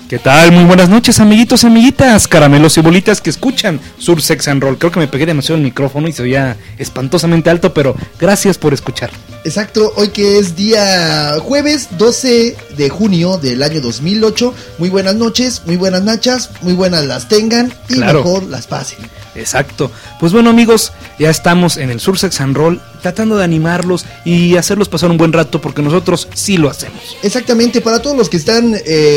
¿Qué tal? Muy buenas noches, amiguitos, amiguitas, caramelos y bolitas que escuchan Sur Sex and Roll. Creo que me pegué demasiado el micrófono y se oía espantosamente alto, pero gracias por escuchar. Exacto, hoy que es día jueves 12 de junio del año 2008. Muy buenas noches, muy buenas nachas, muy buenas las tengan y claro, mejor las pasen. Exacto. Pues bueno, amigos, ya estamos en el Sur Sex and Roll tratando de animarlos y hacerlos pasar un buen rato porque nosotros sí lo hacemos. Exactamente, para todos los que están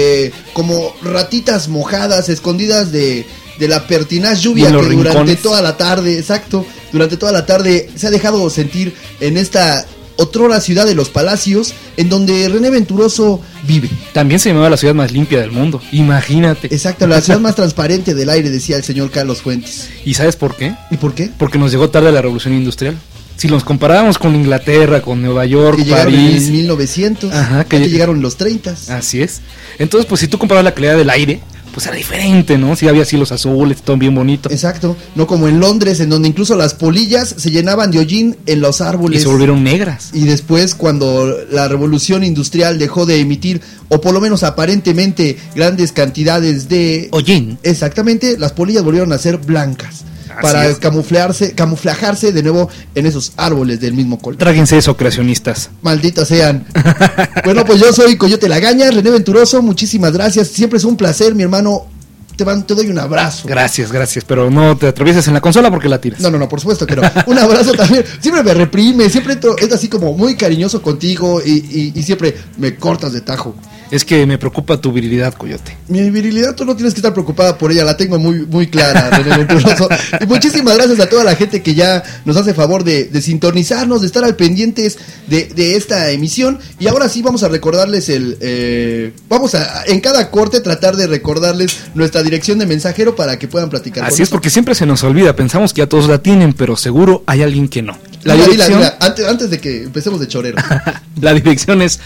como ratitas mojadas, escondidas de la pertinaz lluvia que durante toda la tarde, exacto, durante toda la tarde se ha dejado sentir en esta otrora ciudad de los palacios, en donde René Venturoso vive. También se llamaba la ciudad más limpia del mundo, imagínate. Exacto, la ciudad más transparente del aire, decía el señor Carlos Fuentes. ¿Y sabes por qué? ¿Y por qué? Porque nos llegó tarde la revolución industrial. Si nos comparábamos con Inglaterra, con Nueva York, que llegaron París, en 1900, ajá, que llegaron en los 30. Así es. Entonces, pues si tú comparabas la calidad del aire, pues era diferente, ¿no? Sí había cielos azules, todo bien bonito. Exacto, no como en Londres, en donde incluso las polillas se llenaban de hollín en los árboles. Y se volvieron negras. Y después, cuando la revolución industrial dejó de emitir, o por lo menos aparentemente, grandes cantidades de hollín. Exactamente, las polillas volvieron a ser blancas. Así para es. Camuflajarse de nuevo en esos árboles del mismo color. Tráguense eso, creacionistas. Malditos sean. Bueno, pues yo soy Coyote Lagaña, René Venturoso, muchísimas gracias. Siempre es un placer, mi hermano. Te doy un abrazo. Gracias, pero no te atravieses en la consola porque la tiras. No, por supuesto que no. Un abrazo también. Siempre me reprime, siempre es así como muy cariñoso contigo y siempre me cortas de tajo. Es que me preocupa tu virilidad, Coyote. Mi virilidad, tú no tienes que estar preocupada por ella, la tengo muy, muy clara, René Venturoso. Y muchísimas gracias a toda la gente que ya nos hace favor de sintonizarnos, de estar al pendientes de esta emisión. Y ahora sí vamos a recordarles vamos a en cada corte tratar de recordarles nuestra dirección de mensajero para que puedan platicar. Así es, porque siempre se nos olvida, pensamos que ya todos la tienen, pero seguro hay alguien que no. La dirección, antes de que empecemos de chorero. La dirección es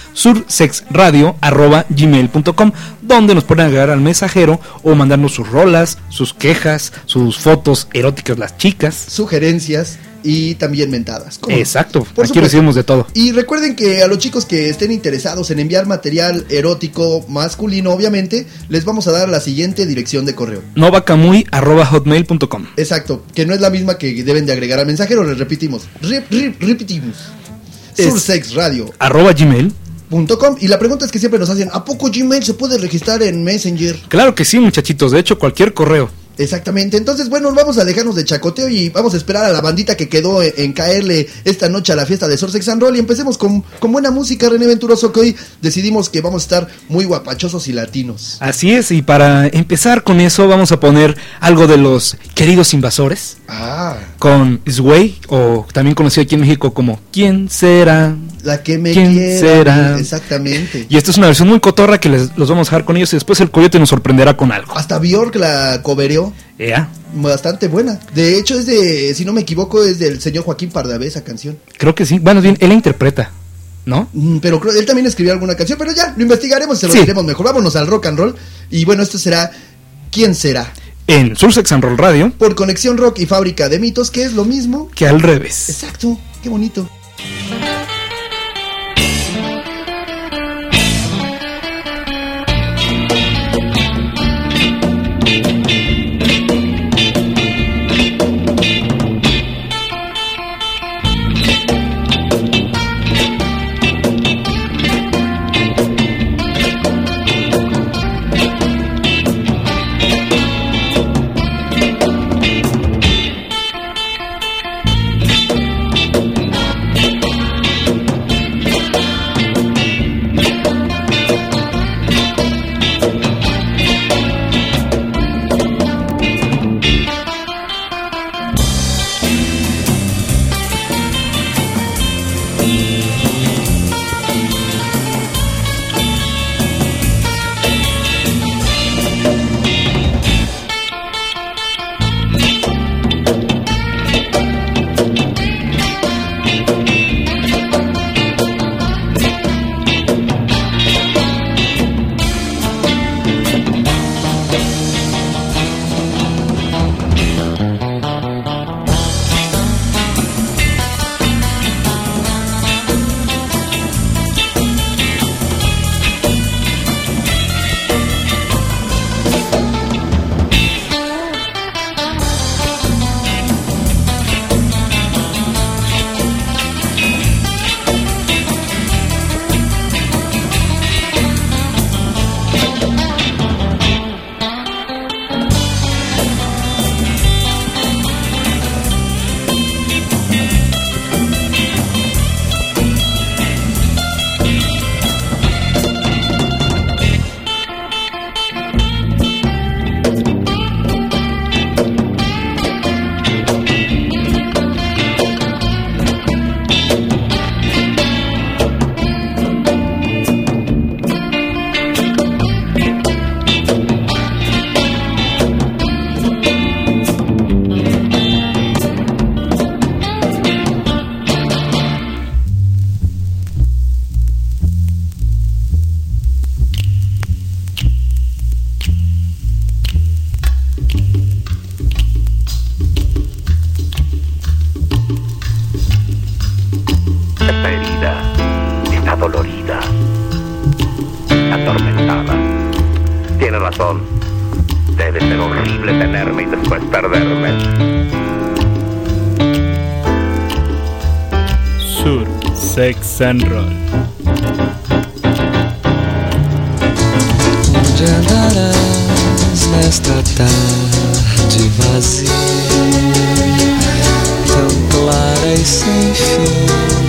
sursexradio@gmail.com, donde nos pueden agregar al mensajero o mandarnos sus rolas, sus quejas, sus fotos eróticas las chicas, sugerencias y también mentadas. ¿Cómo? Exacto, aquí recibimos de todo. Y recuerden que a los chicos que estén interesados en enviar material erótico masculino, obviamente, les vamos a dar la siguiente dirección de correo: novacamuy@hotmail.com. Exacto, que no es la misma que deben de agregar al mensajero, les repetimos. sursexradio@gmail.com. Y la pregunta es que siempre nos hacen: ¿a poco Gmail se puede registrar en Messenger? Claro que sí, muchachitos, de hecho cualquier correo. Exactamente, entonces bueno, vamos a dejarnos de chacoteo y vamos a esperar a la bandita que quedó en caerle esta noche a la fiesta de Sur Sex and Roll. Y empecemos con buena música, René Venturoso, que hoy decidimos que vamos a estar muy guapachosos y latinos. Así es, y para empezar con eso vamos a poner algo de Los Queridos Invasores. Con Sway, o también conocido aquí en México como ¿Quién será? La que me ¿Quién quiera? será? Exactamente. Y esta es una versión muy cotorra que los vamos a dejar con ellos y después el Coyote nos sorprenderá con algo. Hasta Björk la cobereó. Bastante buena. De hecho es si no me equivoco, es del señor Joaquín Pardavé esa canción. Creo que sí, bueno, bien, él la interpreta, ¿no? Pero él también escribió alguna canción, pero ya, lo investigaremos, se lo diremos mejor. Vámonos al rock and roll. Y bueno, esto será ¿Quién será? En Sur Sex and Roll Radio. Por Conexión Rock y Fábrica de Mitos, que es lo mismo que al revés. Exacto, qué bonito. atormentada. Tiene razón. Debe ser horrible tenerme y después perderme. Surf, Sex and Roll. Onde andarás nesta tarde vazia, tão clara e sem fim,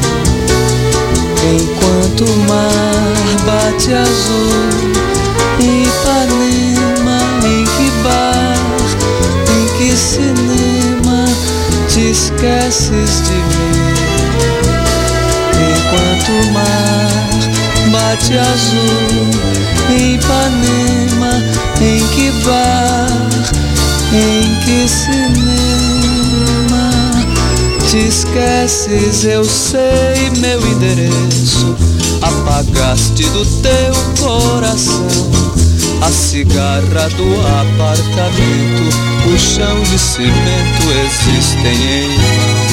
enquanto o mar bate azul em Ipanema, em que bar, em que cinema te esqueces de mim? Enquanto o mar bate azul em Ipanema, em que bar, em que cinema te esqueces? Eu sei meu endereço, apagaste do teu coração a cigarra do apartamento, o chão de cimento existem em vão.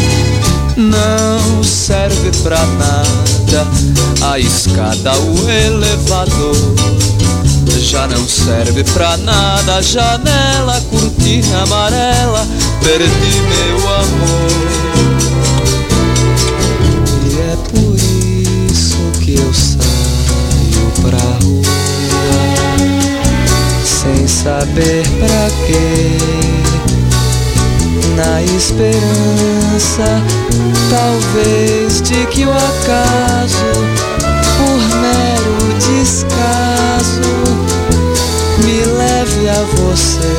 Não serve pra nada a escada, o elevador. Já não serve pra nada a janela, a cortina amarela. Perdi meu amor. E é por isso que eu saio pra rua, sem saber pra quê, na esperança, talvez, de que o acaso, por mero descaso, me leve a você.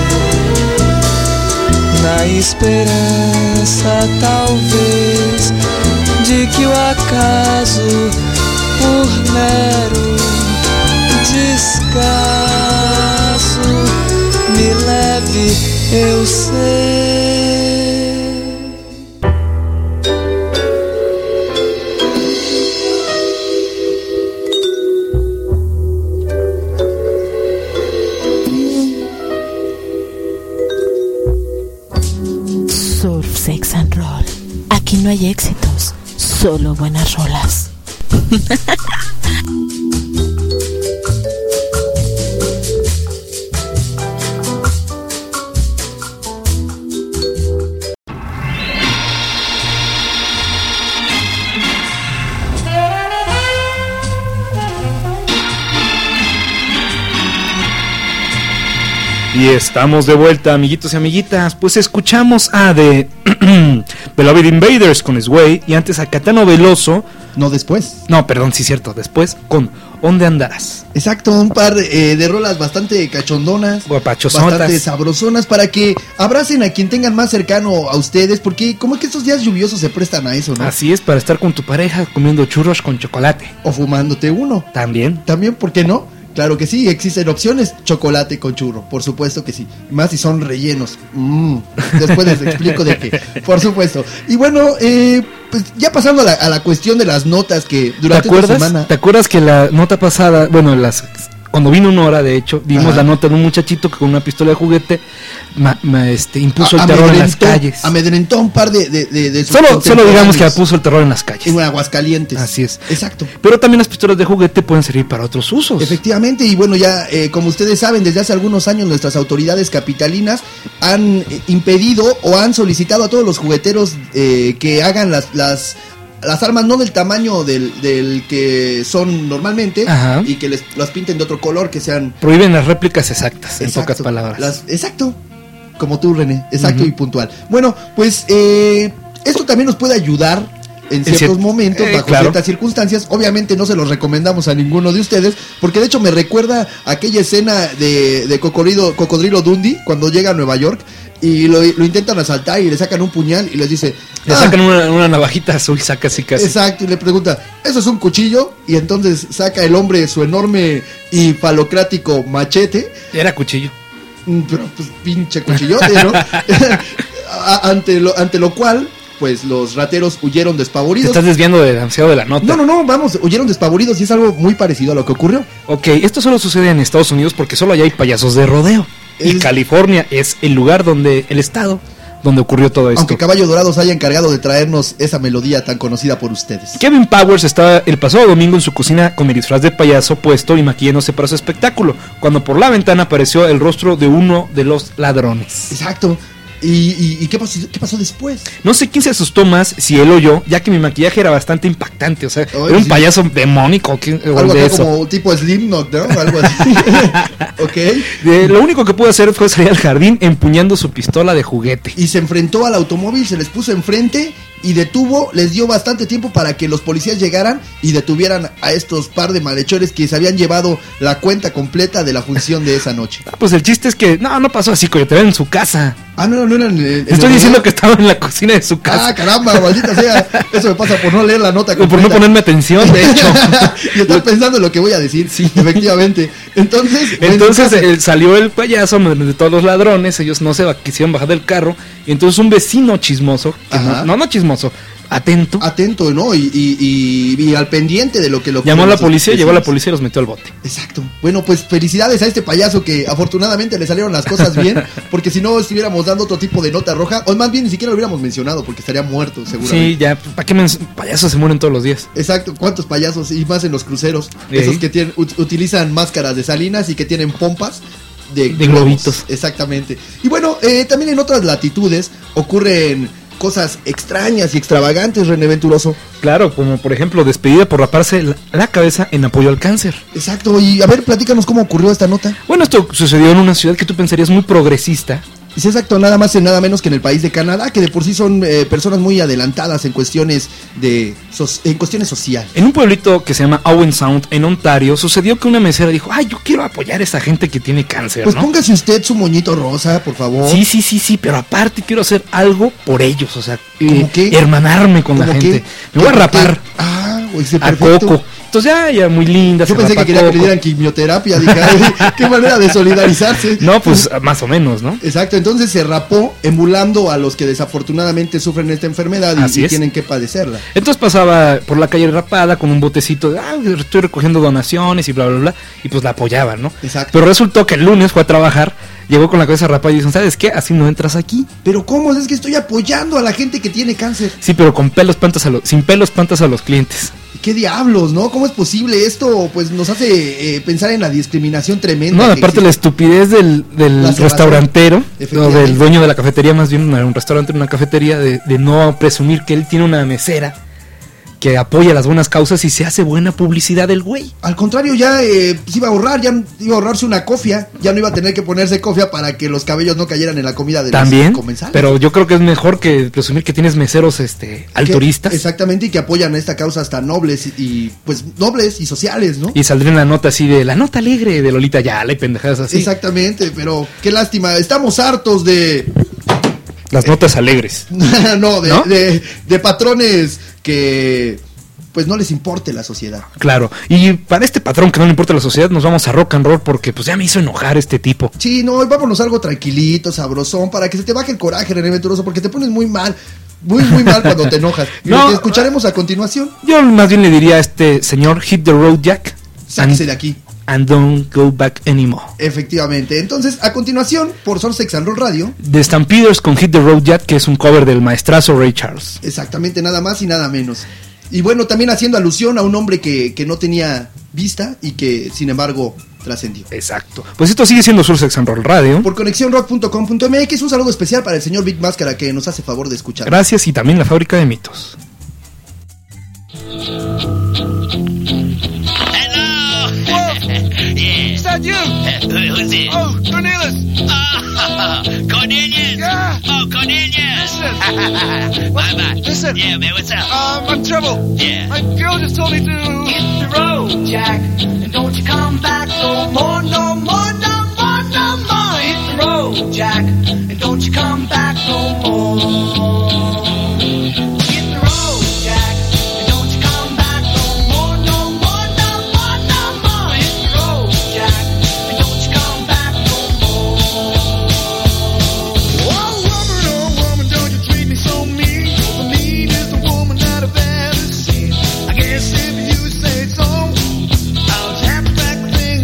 Na esperança, talvez, de que o acaso, por mero descaso, me leve, eu sei. Surf, Sex and Roll. Aquí no hay éxitos, solo buenas rolas. Y estamos de vuelta, amiguitos y amiguitas. Pues escuchamos a The Beloved Invaders con Sway, y antes a Caetano Veloso. No, después. No, perdón, sí, cierto, después con ¿Dónde andarás? Exacto, un par de rolas bastante cachondonas, guapachosotas, bastante sabrosonas, para que abracen a quien tengan más cercano a ustedes, porque como que estos días lluviosos se prestan a eso, ¿no? Así es, para estar con tu pareja comiendo churros con chocolate. O fumándote uno. También. También, ¿por qué no? Claro que sí, existen opciones, chocolate con churro, por supuesto que sí, más si son rellenos. Después les explico de qué, por supuesto. Y bueno, pues ya pasando a la cuestión de las notas que durante esta semana... ¿Te acuerdas que la nota pasada, bueno, cuando vino Nora, de hecho, dimos la nota de un muchachito que con una pistola de juguete impuso el terror en las calles? Amedrentó un par de sus solo digamos que puso el terror en las calles. En Aguascalientes. Así es. Exacto. Pero también las pistolas de juguete pueden servir para otros usos. Efectivamente, y bueno, ya como ustedes saben, desde hace algunos años nuestras autoridades capitalinas han impedido o han solicitado a todos los jugueteros que hagan las armas no del tamaño del que son normalmente. Ajá. Y que las pinten de otro color, que sean... Prohíben las réplicas exactas, en pocas palabras. Exacto, como tú, René, exacto, y puntual. Bueno, pues esto también nos puede ayudar en ciertos momentos, bajo ciertas circunstancias. Obviamente no se los recomendamos a ninguno de ustedes, porque de hecho me recuerda aquella escena de Cocodrilo Dundee, cuando llega a Nueva York y lo intentan asaltar y le sacan un puñal y les dice... Le sacan una navajita azul, saca así casi. Exacto, y le pregunta, ¿eso es un cuchillo? Y entonces saca el hombre su enorme y falocrático machete. Era cuchillo. Pero pues pinche cuchillote, ¿no? ante lo cual... pues los rateros huyeron despavoridos. Te estás desviando demasiado de la nota. No, vamos, huyeron despavoridos y es algo muy parecido a lo que ocurrió. Ok, esto solo sucede en Estados Unidos porque solo allá hay payasos de rodeo. Y California es el estado donde ocurrió todo esto. Aunque Caballo Dorado se haya encargado de traernos esa melodía tan conocida por ustedes. Kevin Powers estaba el pasado domingo en su cocina con mi disfraz de payaso puesto y maquillándose para su espectáculo, cuando por la ventana apareció el rostro de uno de los ladrones. Exacto. ¿Y qué pasó después? No sé quién se asustó más, si él o yo, ya que mi maquillaje era bastante impactante. O sea, era un payaso demónico. Algo de eso. Como tipo Slipknot, ¿no? Algo así. Ok. Lo único que pude hacer fue salir al jardín empuñando su pistola de juguete. Y se enfrentó al automóvil, se les puso enfrente y detuvo, les dio bastante tiempo para que los policías llegaran y detuvieran a estos par de malhechores que se habían llevado la cuenta completa de la función de esa noche. Pues el chiste es que no pasó así, coyote, era en su casa. No era en Estoy diciendo que estaba en la cocina de su casa. Caramba, maldita sea. Eso me pasa por no leer la nota completa. Por no ponerme atención, de hecho. Y estás pensando en lo que voy a decir. Sí, efectivamente. Entonces salió el payaso de todos los ladrones. Ellos no se quisieron bajar del carro. Y entonces un vecino chismoso, no chismoso, atento, ¿no? Y al pendiente de lo que llamó a la policía, llegó la policía y los metió al bote. Exacto. Bueno, pues felicidades a este payaso que afortunadamente le salieron las cosas bien, porque si no estuviéramos dando otro tipo de nota roja, o más bien ni siquiera lo hubiéramos mencionado, porque estaría muerto seguramente. Sí, ya, ¿para qué payasos se mueren todos los días? Exacto, ¿cuántos payasos? Y más en los cruceros, esos que utilizan máscaras de salinas y que tienen pompas de globitos. Exactamente. Y bueno, también en otras latitudes ocurren cosas extrañas y extravagantes, René Venturoso. Claro, como por ejemplo despedida por raparse la cabeza en apoyo al cáncer. Exacto, y a ver, platícanos cómo ocurrió esta nota. Bueno, esto sucedió en una ciudad que tú pensarías muy progresista. Es exacto, nada más y nada menos que en el país de Canadá, que de por sí son personas muy adelantadas en cuestiones sociales. En un pueblito que se llama Owen Sound, en Ontario, sucedió que una mesera dijo, yo quiero apoyar a esa gente que tiene cáncer, pues póngase usted su moñito rosa, por favor. Sí, pero aparte quiero hacer algo por ellos, o sea, hermanarme con la gente. Me voy a rapar a Coco. Entonces ya muy linda. Yo pensé que quería que le dieran quimioterapia. Dije, qué manera de solidarizarse. No, pues más o menos, ¿no? Exacto, entonces se rapó emulando a los que desafortunadamente sufren esta enfermedad y tienen que padecerla. Entonces pasaba por la calle rapada con un botecito de, estoy recogiendo donaciones y bla, bla, bla. Y pues la apoyaban, ¿no? Exacto. Pero resultó que el lunes fue a trabajar, llegó con la cabeza rapada y dicen, ¿sabes qué? Así no entras aquí. ¿Pero cómo? Es que estoy apoyando a la gente que tiene cáncer. Sí, pero sin pelos espantas a los clientes. ¿Qué diablos, no? ¿Cómo es posible esto? Pues nos hace pensar en la discriminación tremenda. No, aparte la estupidez del restaurantero, o del dueño de la cafetería, más bien un restaurante, una cafetería, de no presumir que él tiene una mesera que apoya las buenas causas y se hace buena publicidad el güey. Al contrario, ya se iba a ahorrar, ya iba a ahorrarse una cofia, ya no iba a tener que ponerse cofia para que los cabellos no cayeran en la comida de los comensales. Pero yo creo que es mejor que presumir que tienes meseros altruistas. Exactamente, y que apoyan esta causa hasta nobles y sociales, ¿no? Y saldría una nota así de la nota alegre de Lolita Ayala y pendejadas así. Exactamente, pero qué lástima, estamos hartos de las notas alegres. de patrones que pues no les importe la sociedad. Claro, y para este patrón que no le importa la sociedad nos vamos a rock and roll porque pues ya me hizo enojar este tipo. Sí, no, vámonos a algo tranquilito, sabrosón, para que se te baje el coraje, René Venturoso, porque te pones muy mal. Muy mal cuando te enojas. Y lo que escucharemos a continuación, yo más bien le diría a este señor, hit the road Jack. Sáquese de aquí. And don't go back anymore. Efectivamente. Entonces, a continuación, por Soul Sex and Roll Radio, The Stampeders con Hit the Road Jack, que es un cover del maestrazo Ray Charles. Exactamente, nada más y nada menos. Y bueno, también haciendo alusión a un hombre que no tenía vista y que, sin embargo, trascendió. Exacto. Pues esto sigue siendo Soul Sex and Roll Radio. Por conexionrock.com.mx, un saludo especial para el señor Big Máscara que nos hace favor de escuchar. Gracias, y también la Fábrica de Mitos. Yeah. Is that you? Who's it? Oh, Cornelius. Cornelius. Yeah. Oh, Cornelius. Listen. Bye. Listen. Yeah, man, what's up? I'm in trouble. Yeah. My girl just told me to hit the road, Jack, and don't you come back no more, no more, no more, no more. Hit the road, Jack, and don't you come back no more. if you say so. I'll tap back thing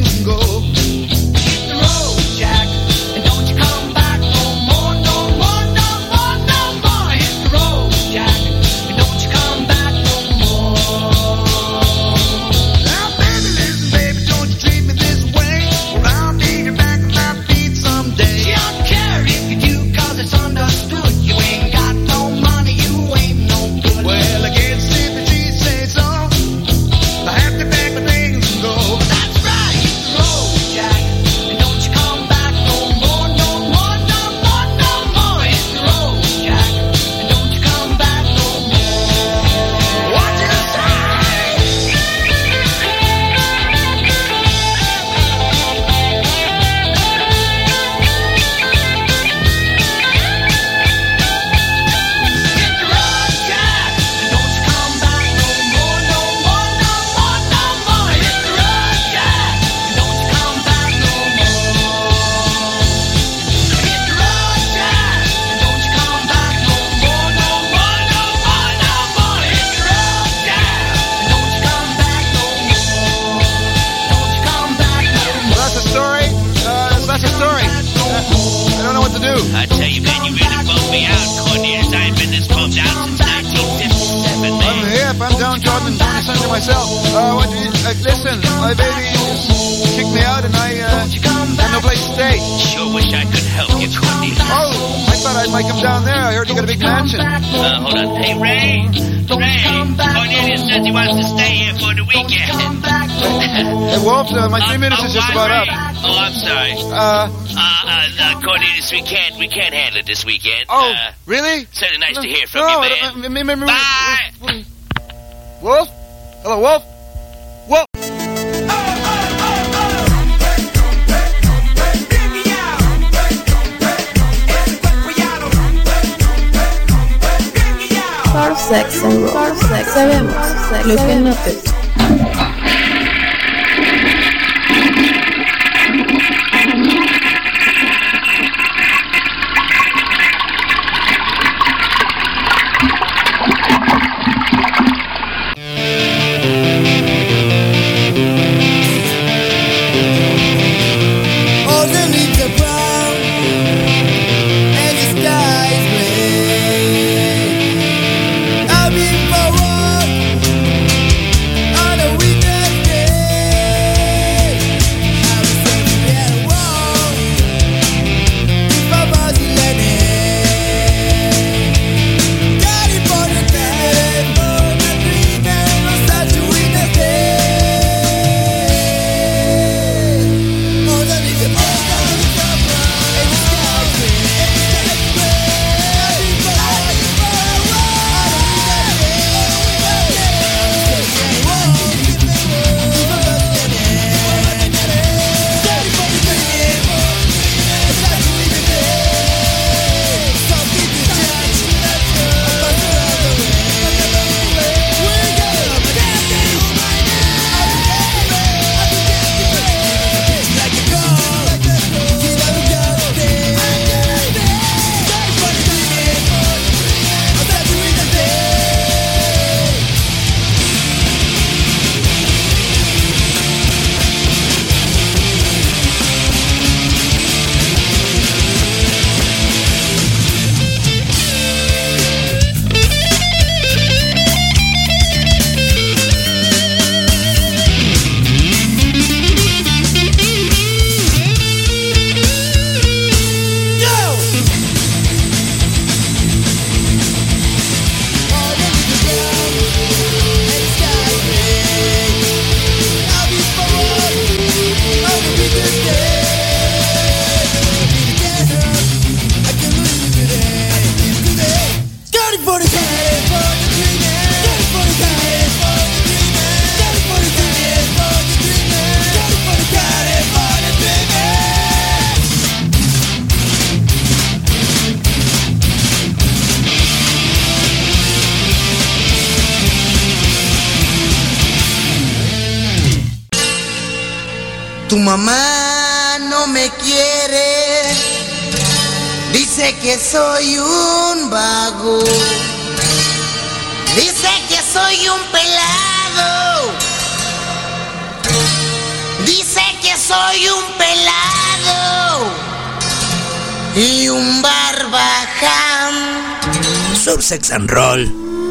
I tell you, man, you really bummed me out, Cornelius. I ain't been this bummed out since 1957, man. I'm hip. I'm downtrodden and doing something to myself. Listen, my baby just kicked me out and I have no place to stay. Sure wish I could help you, Cornelius. Oh, I thought I might come down there. I heard you got a big mansion. Hold on. Hey, Ray. Cornelius says he wants to stay here for the weekend. Hey, Wolf, my 3 minutes is just about up. Oh, I'm sorry. Cornelius, we can't handle it this weekend. Oh, really? Certainly nice to hear from you, man. Bye. Wolf? Hello, Wolf? Wolf? Surf Sex and Roll. Sabemos lo que no te... Tu mamá no me quiere, dice que soy un vago, dice que soy un pelado, dice que soy un pelado y un barbaján. Surf Sex and Roll.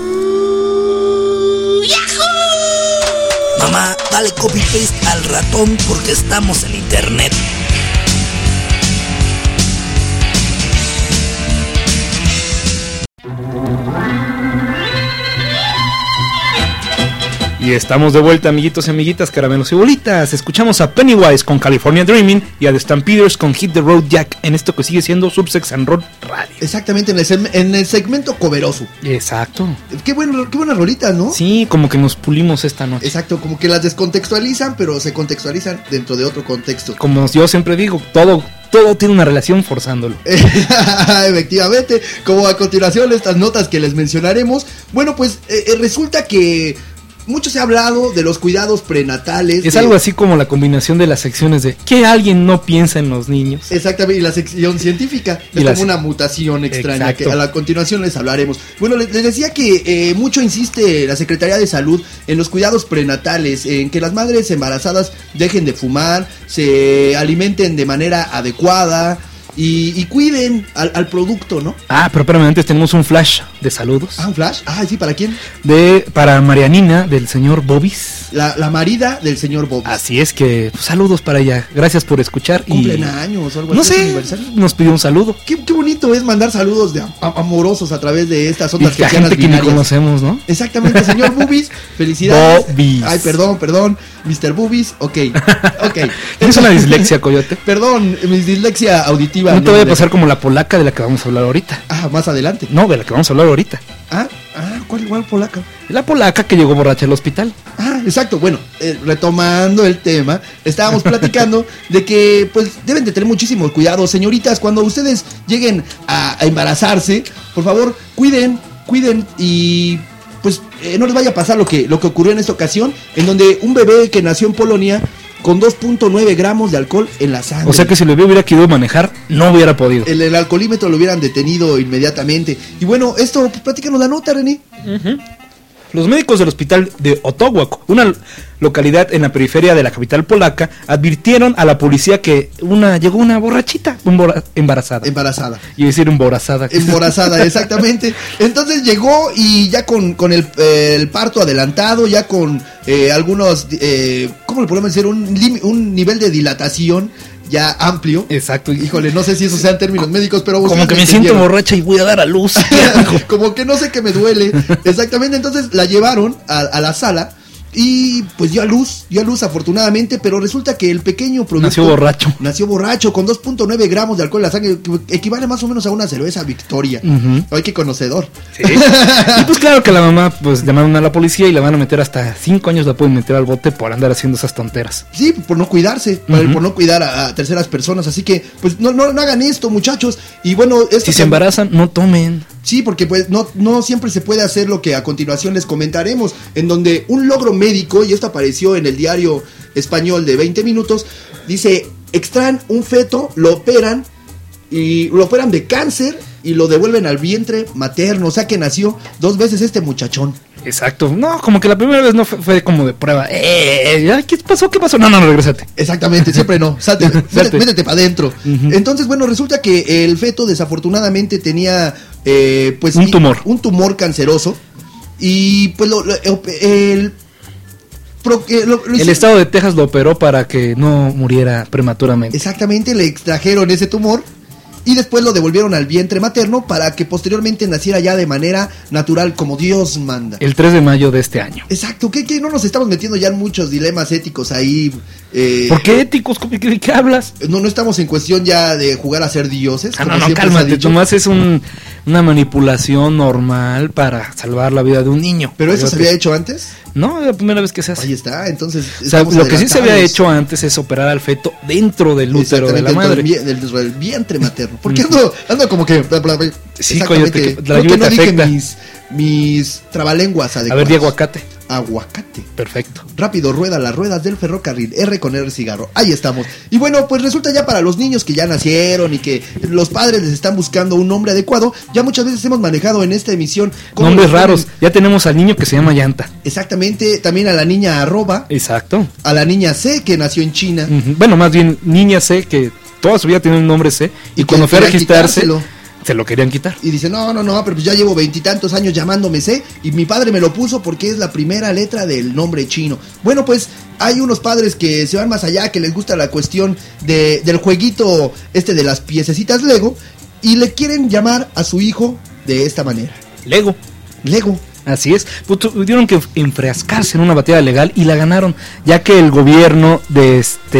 Mamá, dale copy paste al ratón porque estamos en internet. Y estamos de vuelta, amiguitos y amiguitas, caramelos y bolitas. Escuchamos a Pennywise con California Dreaming y a The Stampeders con Hit the Road Jack en esto que sigue siendo Surf Sex and Roll Radio. Exactamente, en el segmento coveroso. Exacto. Qué buenas rolitas, ¿no? Sí, como que nos pulimos esta noche. Exacto, como que las descontextualizan, pero se contextualizan dentro de otro contexto. Como yo siempre digo, todo tiene una relación forzándolo. Efectivamente, como a continuación estas notas que les mencionaremos. Bueno, pues resulta que mucho se ha hablado de los cuidados prenatales. Es algo así como la combinación de las secciones de que alguien no piensa en los niños. Exactamente, y la sección científica. Es como una mutación extraña. Exacto. Que a la continuación les hablaremos. Bueno, les decía que mucho insiste la Secretaría de Salud en los cuidados prenatales, en que las madres embarazadas dejen de fumar, se alimenten de manera adecuada, y cuiden al producto, ¿no? Pero espérame, antes tenemos un flash de saludos. ¿Un flash? Sí, ¿para quién? Para Marianina, del señor Bobis. La marida del señor Bobis. Así es que, pues, saludos para ella. Gracias por escuchar. ¿Cumplen años o algo así? No sé, nos pidió un saludo. Qué bonito es mandar saludos amorosos a través de estas ondas que gente que ni conocemos, ¿no? Exactamente, señor Bobis, felicidades. Bobis. Ay, perdón, Mr. Bobis, ok. ¿Tienes una dislexia, Coyote? Perdón, mi dislexia auditiva. No te voy a pasar como la polaca de la que vamos a hablar ahorita. Más adelante. No, de la que vamos a hablar ahorita. ¿Cuál polaca? La polaca que llegó borracha al hospital. Exacto. Bueno, retomando el tema, estábamos platicando de que pues deben de tener muchísimo cuidado, señoritas, cuando ustedes lleguen a embarazarse, por favor, cuiden y pues no les vaya a pasar lo que ocurrió en esta ocasión, en donde un bebé que nació en Polonia con 2.9 gramos de alcohol en la sangre. O sea que si el bebé hubiera querido manejar, no hubiera podido. El alcoholímetro lo hubieran detenido inmediatamente. Y bueno, esto, platícanos la nota, René. Los médicos del hospital de Otowac, una localidad en la periferia de la capital polaca, advirtieron a la policía que llegó una borrachita, embarazada. Y decir emborazada. Emborazada, exactamente. Entonces llegó y ya con el parto adelantado, ya con algunos, ¿cómo le podemos decir? Un nivel de dilatación ya amplio. Exacto. Híjole, no sé si esos sean términos médicos, pero como que me siento borracha y voy a dar a luz. Como que no sé qué me duele. Exactamente, entonces la llevaron a la sala y pues dio a luz afortunadamente, pero resulta que el pequeño producto nació borracho con 2.9 gramos de alcohol en la sangre, que equivale más o menos a una cerveza Victoria. Ay, qué conocedor. Sí. Y pues claro que la mamá pues llamaron a la policía y la van a meter hasta 5 años, la pueden meter al bote por andar haciendo esas tonteras. Sí, por no cuidarse, por no cuidar a terceras personas, así que pues no hagan esto, muchachos. Y bueno, si se embarazan, no tomen. Sí, porque pues no siempre se puede hacer lo que a continuación les comentaremos, en donde un logro médico, y esto apareció en el diario español de 20 minutos, dice, extraen un feto, lo operan de cáncer y lo devuelven al vientre materno, o sea que nació 2 veces este muchachón. Exacto, no, como que la primera vez no fue como de prueba. ¿Qué pasó? No, regrésate. Exactamente, siempre no, salte. Métete para adentro. Entonces, bueno, resulta que el feto desafortunadamente tenía pues un tumor canceroso y pues el estado de Texas lo operó para que no muriera prematuramente. Exactamente, le extrajeron ese tumor y después lo devolvieron al vientre materno para que posteriormente naciera ya de manera natural, como Dios manda. El 3 de mayo de este año. Exacto, que no nos estamos metiendo ya en muchos dilemas éticos ahí. ¿Por qué éticos? ¿Qué hablas? No estamos en cuestión ya de jugar a ser dioses. No, cálmate, Tomás, es una manipulación normal para salvar la vida de un niño. ¿Pero eso se había hecho antes? No, es la primera vez que se hace. Ahí está, entonces... O sea, lo que sí se había hecho antes es operar al feto dentro del útero de la madre. Dentro del vientre materno. Porque ando como que... Sí, Coyote, la lluvia te afecta. Mis trabalenguas adecuadas. A ver, di aguacate. Aguacate. Perfecto. Rápido rueda las ruedas del ferrocarril. R con R cigarro. Ahí estamos. Y bueno, pues resulta ya para los niños que ya nacieron y que los padres les están buscando un nombre adecuado, ya muchas veces hemos manejado en esta emisión nombres raros. Ya tenemos al niño que se llama Llanta. Exactamente. También a la niña Arroba. Exacto. A la niña C, que nació en China. Bueno, más bien niña C, que toda su vida tiene un nombre C. Y cuando fue a registrarse, se lo querían quitar. Y dice, no, pero pues ya llevo 20 y tantos años llamándome C y mi padre me lo puso porque es la primera letra del nombre chino. Bueno, pues hay unos padres que se van más allá, que les gusta la cuestión del jueguito de las piececitas Lego y le quieren llamar a su hijo de esta manera. Lego. Así es, pues tuvieron que enfrascarse en una batalla legal y la ganaron, ya que el gobierno de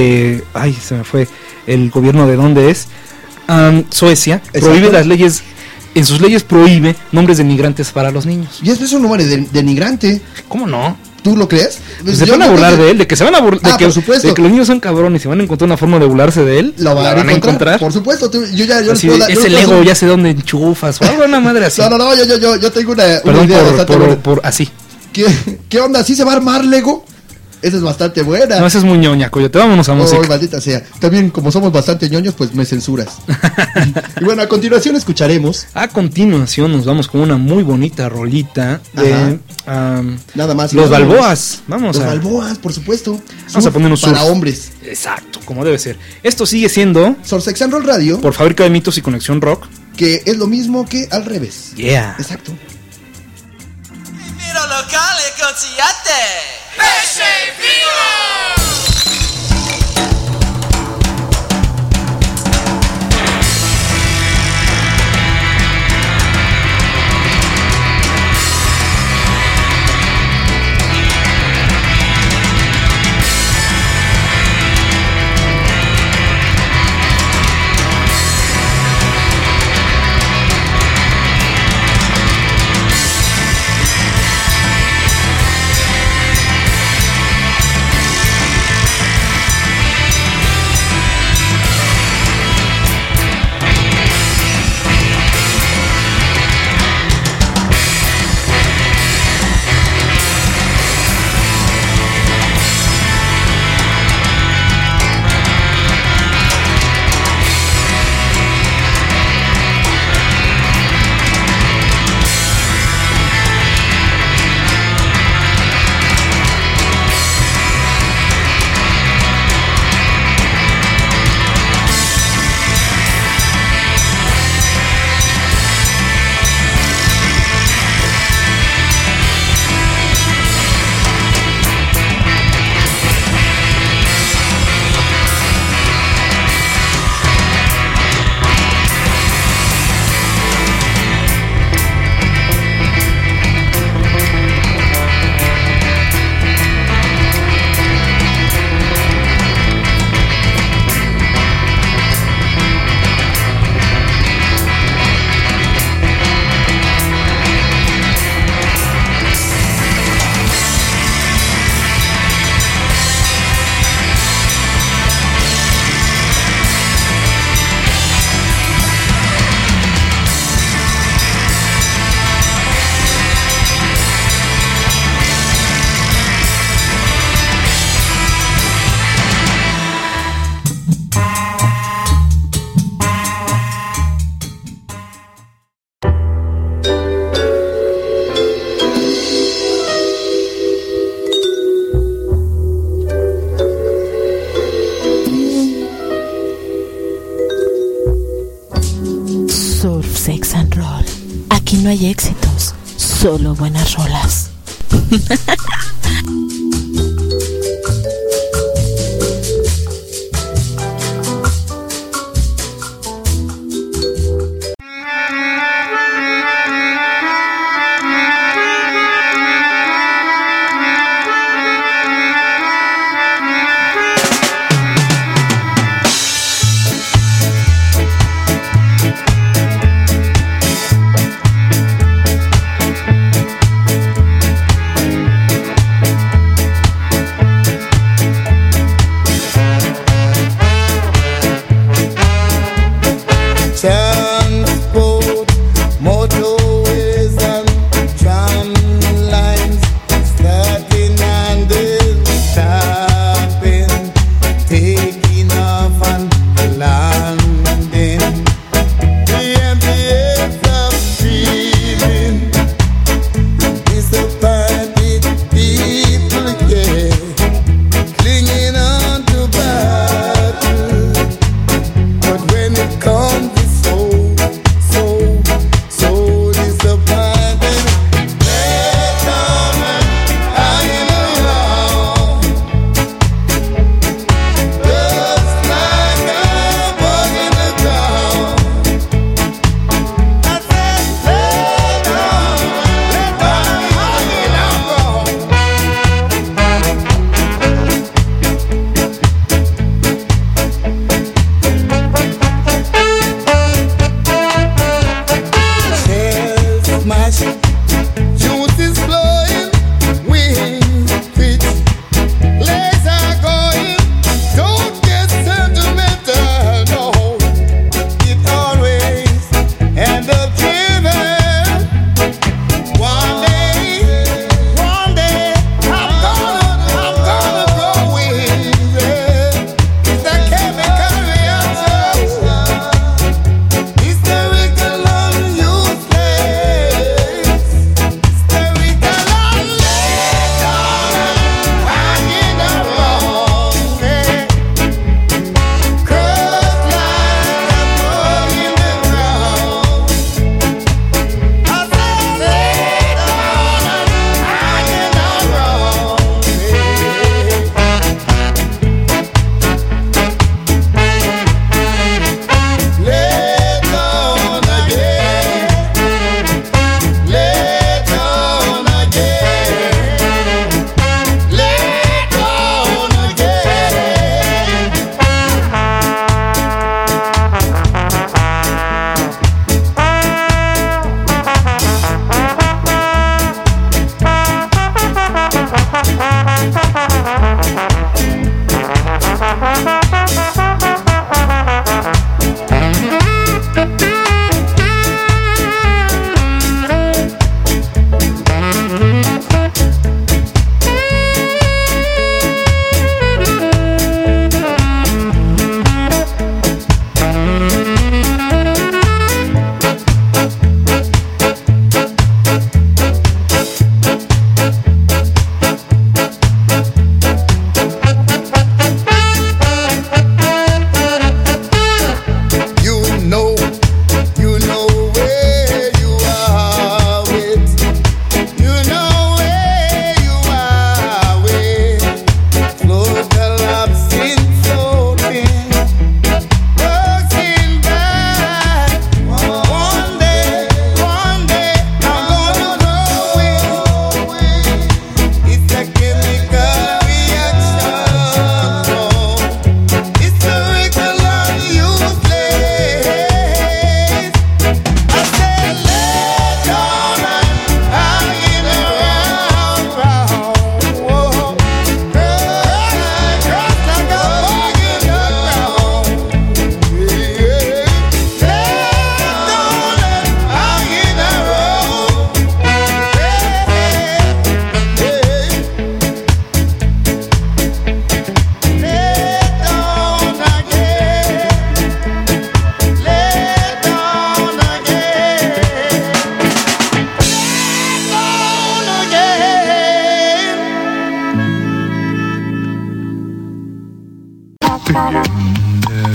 se me fue, el gobierno de dónde es, Suecia, prohíbe las leyes, en sus leyes prohíbe nombres denigrantes para los niños. ¿Y eso es un nombre denigrante? ¿Cómo no? ¿Tú lo crees? Pues se van a burlar de él, de que se van a burlar, por supuesto. De que los niños son cabrones y se van a encontrar una forma de burlarse de él. Lo van a encontrar. Por supuesto, yo así, ese Lego ya sé dónde enchufas o algo, una madre así. No, yo tengo una idea. Perdón por así. ¿Qué onda? ¿Sí se va a armar Lego? Esa es bastante buena. No, esa es muy ñoña, Coyote. Vámonos a música. Oh, maldita sea. También, como somos bastante ñoños, pues me censuras. Y bueno, a continuación escucharemos. A continuación nos vamos con una muy bonita rolita de nada más. Los Balboas. Los Balboas, por supuesto. Vamos a poner unos para hombres. Exacto, como debe ser. Esto sigue siendo Surf Sex and Roll Radio. Por Fábrica de Mitos y Conexión Rock. Que es lo mismo que al revés. Yeah. Exacto. Miro locale consigliate. Pesce vivo. Surf Sex and Roll. Aquí no hay éxitos, solo buenas rolas.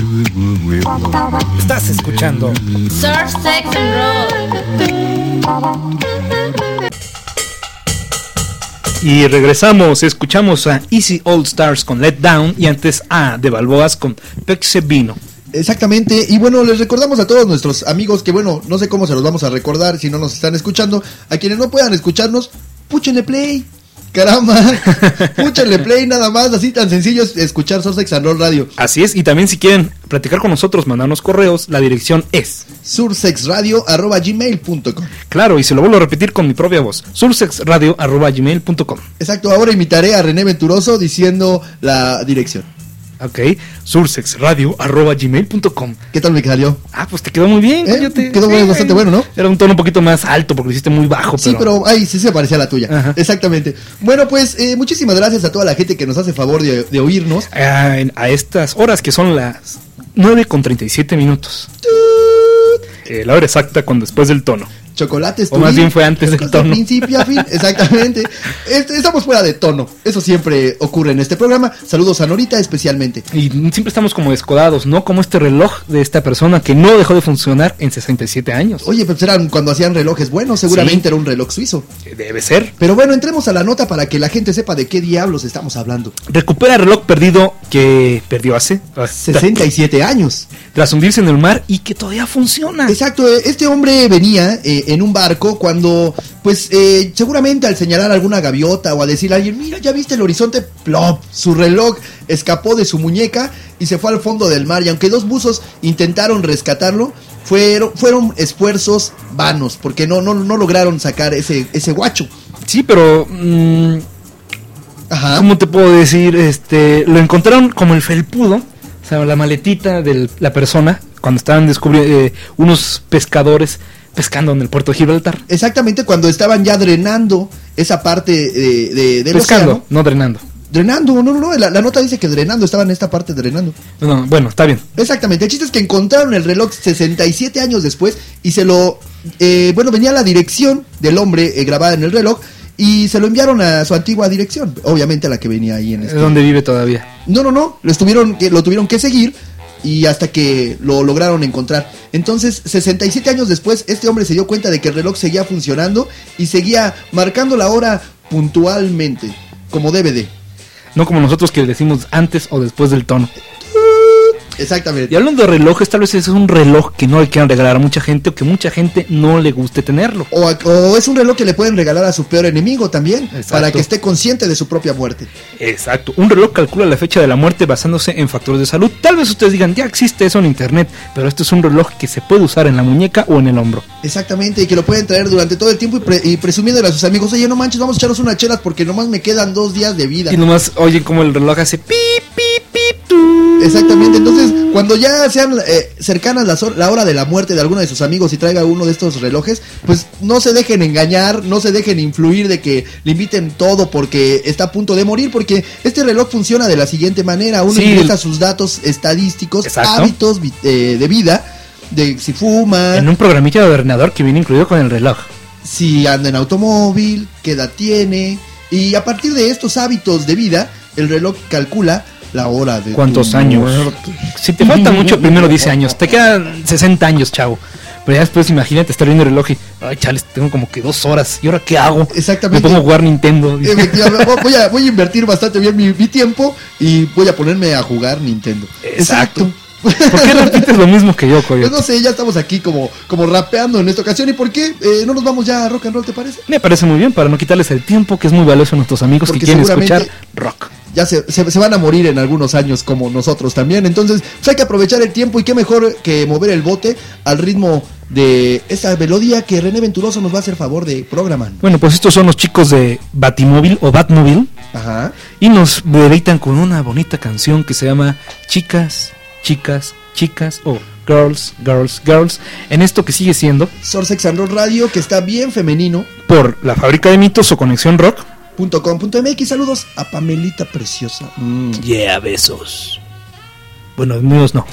Estás escuchando Surf, Sex and Roll. Y regresamos, escuchamos a Easy All Stars con Let Down y antes a De Balboas con Pexe Vino. Exactamente, y bueno, les recordamos a todos nuestros amigos que bueno, no sé cómo se los vamos a recordar si no nos están escuchando. A quienes no puedan escucharnos, púchenle play. Caramba, púchenle play nada más, así tan sencillo es escuchar Sursex and Roll Radio. Así es, y también si quieren platicar con nosotros, mandarnos correos, la dirección es sursexradio@gmail.com. Claro, y se lo vuelvo a repetir con mi propia voz, sursexradio@gmail.com. Exacto, ahora imitaré a René Venturoso diciendo la dirección. Ok, sursexradio@gmail.com. ¿Qué tal me salió? Ah, pues te quedó muy bien. Quedó bastante bueno, ¿no? Era un tono un poquito más alto porque lo hiciste muy bajo. Sí, pero ahí sí se parecía a la tuya. Ajá. Exactamente. Bueno, pues muchísimas gracias a toda la gente que nos hace favor de oírnos. A estas horas que son las 9:37. La hora exacta con después del tono. Chocolates. O más bien fue antes del tono. Principio a fin, exactamente. Estamos fuera de tono. Eso siempre ocurre en este programa. Saludos a Norita especialmente. Y siempre estamos como descodados, ¿no? Como este reloj de esta persona que no dejó de funcionar en 67 años. Oye, pues eran cuando hacían relojes buenos. Seguramente era un reloj suizo. Debe ser. Pero bueno, entremos a la nota para que la gente sepa de qué diablos estamos hablando. Recupera el reloj perdido que perdió hace 67 años. Tras hundirse en el mar y que todavía funciona. Exacto, este hombre venía en un barco cuando, pues, seguramente al señalar alguna gaviota o a decirle a alguien, mira, ya viste el horizonte, plop, su reloj escapó de su muñeca y se fue al fondo del mar. Y aunque dos buzos intentaron rescatarlo, fueron esfuerzos vanos, porque no lograron sacar ese guacho. Sí, pero... Ajá. ¿Cómo te puedo decir? Lo encontraron como el felpudo, o sea, la maletita de la persona, cuando estaban descubriendo unos pescadores pescando en el puerto de Gibraltar. Exactamente, cuando estaban ya drenando esa parte del pescando, océano. No drenando. Drenando, no, la nota dice que drenando, estaban en esta parte drenando. No, bueno, está bien. Exactamente, el chiste es que encontraron el reloj 67 años después y se lo, venía la dirección del hombre grabada en el reloj y se lo enviaron a su antigua dirección, obviamente a la que venía ahí en ¿Dónde vive todavía? No, lo tuvieron que seguir y hasta que lo lograron encontrar. Entonces, 67 años después, este hombre se dio cuenta de que el reloj seguía funcionando y seguía marcando la hora puntualmente, como debe de. No como nosotros que decimos antes o después del tono. Exactamente. Y hablando de relojes, tal vez es un reloj que no le quieran regalar a mucha gente o que mucha gente no le guste tenerlo. O es un reloj que le pueden regalar a su peor enemigo también. Exacto. Para que esté consciente de su propia muerte. Exacto. Un reloj calcula la fecha de la muerte basándose en factores de salud. Tal vez ustedes digan, ya existe eso en internet, pero este es un reloj que se puede usar en la muñeca o en el hombro. Exactamente, y que lo pueden traer durante todo el tiempo y presumiéndole a sus amigos, oye, no manches, vamos a echarnos unas chelas porque nomás me quedan 2 días de vida. Y nomás oyen como el reloj hace pip, pip, pip, tú. Exactamente, entonces cuando ya sean cercanas la hora de la muerte de alguno de sus amigos y traiga uno de estos relojes, pues no se dejen engañar, no se dejen influir de que le inviten todo porque está a punto de morir, porque este reloj funciona de la siguiente manera, uno ingresa sus datos estadísticos, exacto, hábitos de vida, de si fuma, en un programilla de ordenador que viene incluido con el reloj, si anda en automóvil, qué edad tiene, y a partir de estos hábitos de vida, el reloj calcula la hora de ¿cuántos años? Muerte. Si te falta mucho, primero dice años. Te quedan 60 años, chavo. Pero ya después imagínate estar viendo el reloj y, ay, chales, tengo como que 2 horas. ¿Y ahora qué hago? Exactamente. Me pongo a jugar Nintendo. Voy a invertir bastante bien mi tiempo y voy a ponerme a jugar Nintendo. Exacto. ¿Por qué repites lo mismo que yo, Coyote? Pues no sé, ya estamos aquí como rapeando en esta ocasión. ¿Y por qué no nos vamos ya a rock and roll, te parece? Me parece muy bien, para no quitarles el tiempo que es muy valioso a nuestros amigos porque que quieren escuchar rock. Ya se van a morir en algunos años como nosotros también. Entonces pues hay que aprovechar el tiempo y qué mejor que mover el bote al ritmo de esta melodía que René Venturoso nos va a hacer favor de programar. Bueno, pues estos son los chicos de Batimóvil o Batmóvil. Ajá. Y nos deleitan con una bonita canción que se llama Chicas, Chicas, Chicas o Girls, Girls, Girls. En esto que sigue siendo Sursex and Roll Radio, que está bien femenino. Por la Fábrica de Mitos o Conexión Rock. .com.mx. Saludos a Pamelita preciosa. Yeah, besos. Bueno, míos no.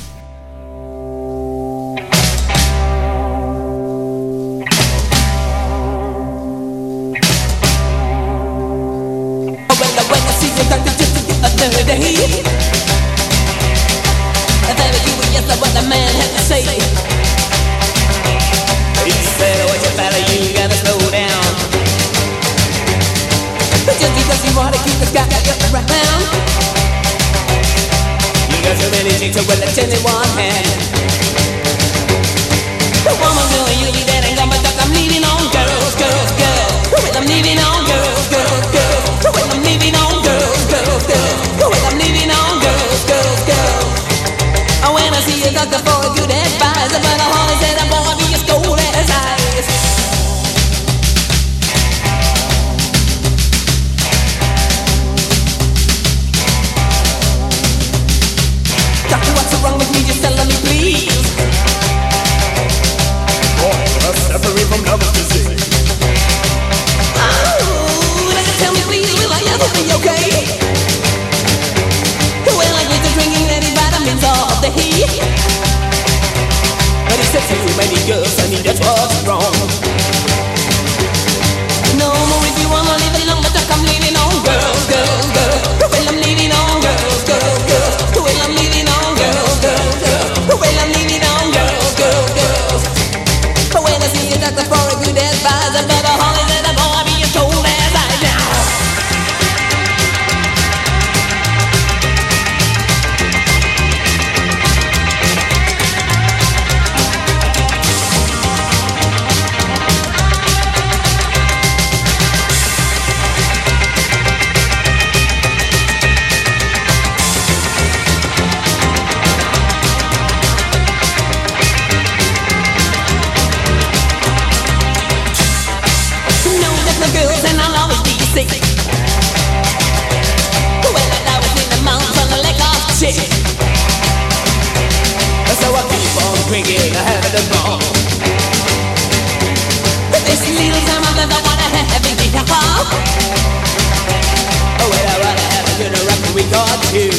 Baby, you reaching in one hand. The woman will you be dead and gone, but I'm leaving on girls, girls, girls. Well, I'm leaving on girls, girls, girls. Well, I'm leaving on girls, girls, girls. Well, I'm leaving on girls, girls, girls. When I see a doctor for a good advice, but I always said I'm gonna be as cold as ice. Doctor, what's wrong with me? Just tell me, please. Boy, I'm suffering from nervous disease. Oh, tell me, please, will I ever be okay? Well, I quit the drinking any vitamins of the heat. But he said too many girls, I need that's what's wrong. No more if you wanna live alone, but I'm leaving on girls, girls, girls. Well, I'm leaving on girls, girls, girls. Well, I'm leaving on girls, girls, girls. Well, I'm leaving on girls, girls, girls. But when I see a doctor for a good advice, I better hold it and I'm gonna be as cold as ice now. Girls and I'll always be sick. Well, I was in the mountains on the lake of chick. So I keep on drinking, I have it wrong. But this little time I left, I wanna have it in the heart. Oh, well, I'd rather have a good rock we got to.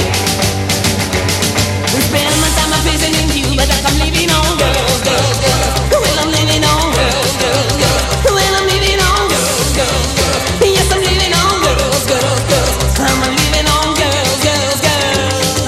We spend my time facing in you, but I'm leaving on girls, girls, girls. Well, I'm leaving on girls, girls, girls. Well, I'm leaving on girls, girls, girls. Yes, I'm leaving on girls, girls, girls. I'm leaving on girls, girls, girls.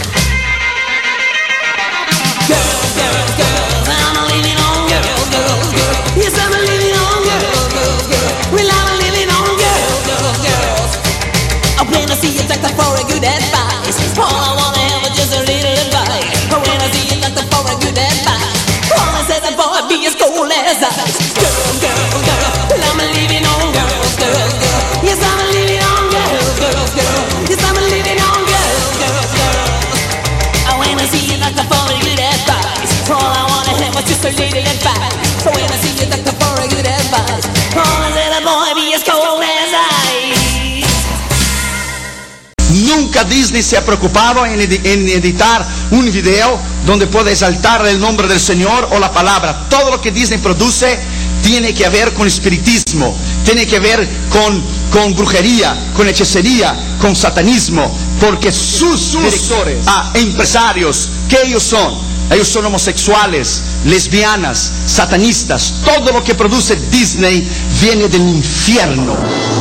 Girls, girls, girls. I'm leaving on girls, girls, girls. Yes, I'm leaving on girls, girls, girls. Well, I'm leaving on girls, girls, girls. When I see a doctor for a good advice, all I wanna have is just a little advice. When I see a doctor for a good advice, all I said, boy, be as cold as ice. Girls, girls, girls. Well, I'm leaving on girls, girls, girls. Yes, I'm leaving on girls, girls, girls. Yes, I'm leaving on girls, girls, girls. When I see a doctor for a good advice, all I wanna have is just a little advice. When I see a doctor for a good advice, all I said, boy, be as cold as ice. Nunca Disney se ha preocupado en editar un video donde pueda exaltar el nombre del Señor o la palabra. Todo lo que Disney produce tiene que ver con espiritismo, tiene que ver con brujería, con hechicería, con satanismo, porque sus directores, empresarios, ¿qué ellos son? Ellos son homosexuales, lesbianas, satanistas. Todo lo que produce Disney viene del infierno.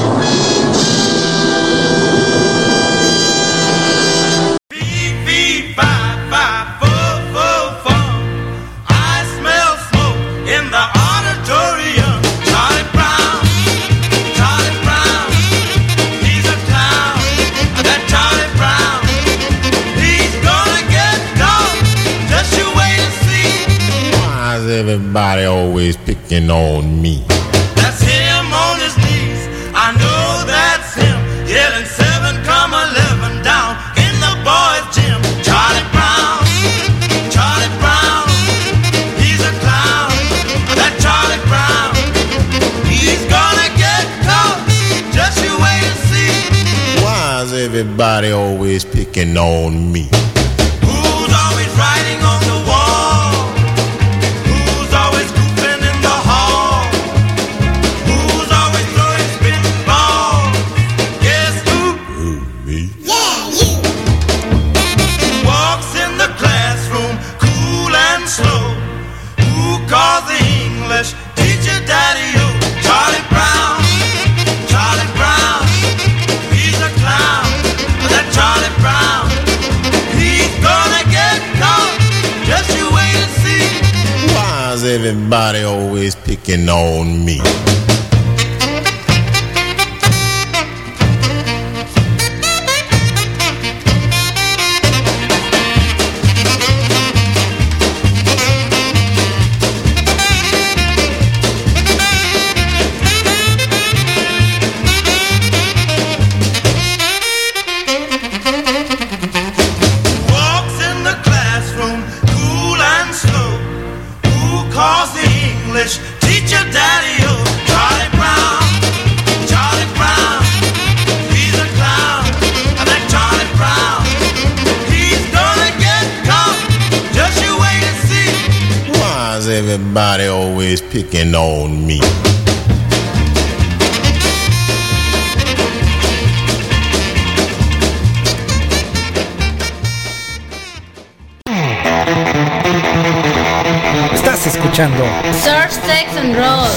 Everybody always picking on me. That's him on his knees. I know that's him. Yelling 7, 11 down in the boys' gym. Charlie Brown, Charlie Brown, he's a clown. That Charlie Brown, he's gonna get caught. Just you wait and see. Why is everybody always picking on me? Who's always writing on the wall? Teacher Daddy, oh, Charlie Brown, Charlie Brown, he's a clown. That Charlie Brown, he's gonna get caught. Just you wait and see. Why is everybody always picking on me? English teacher daddy, oh, Charlie Brown, Charlie Brown, he's a clown. That Charlie Brown, he's gonna get caught. Just you wait and see. Why is everybody always picking on me? Estás escuchando Surf, Sex and Roll.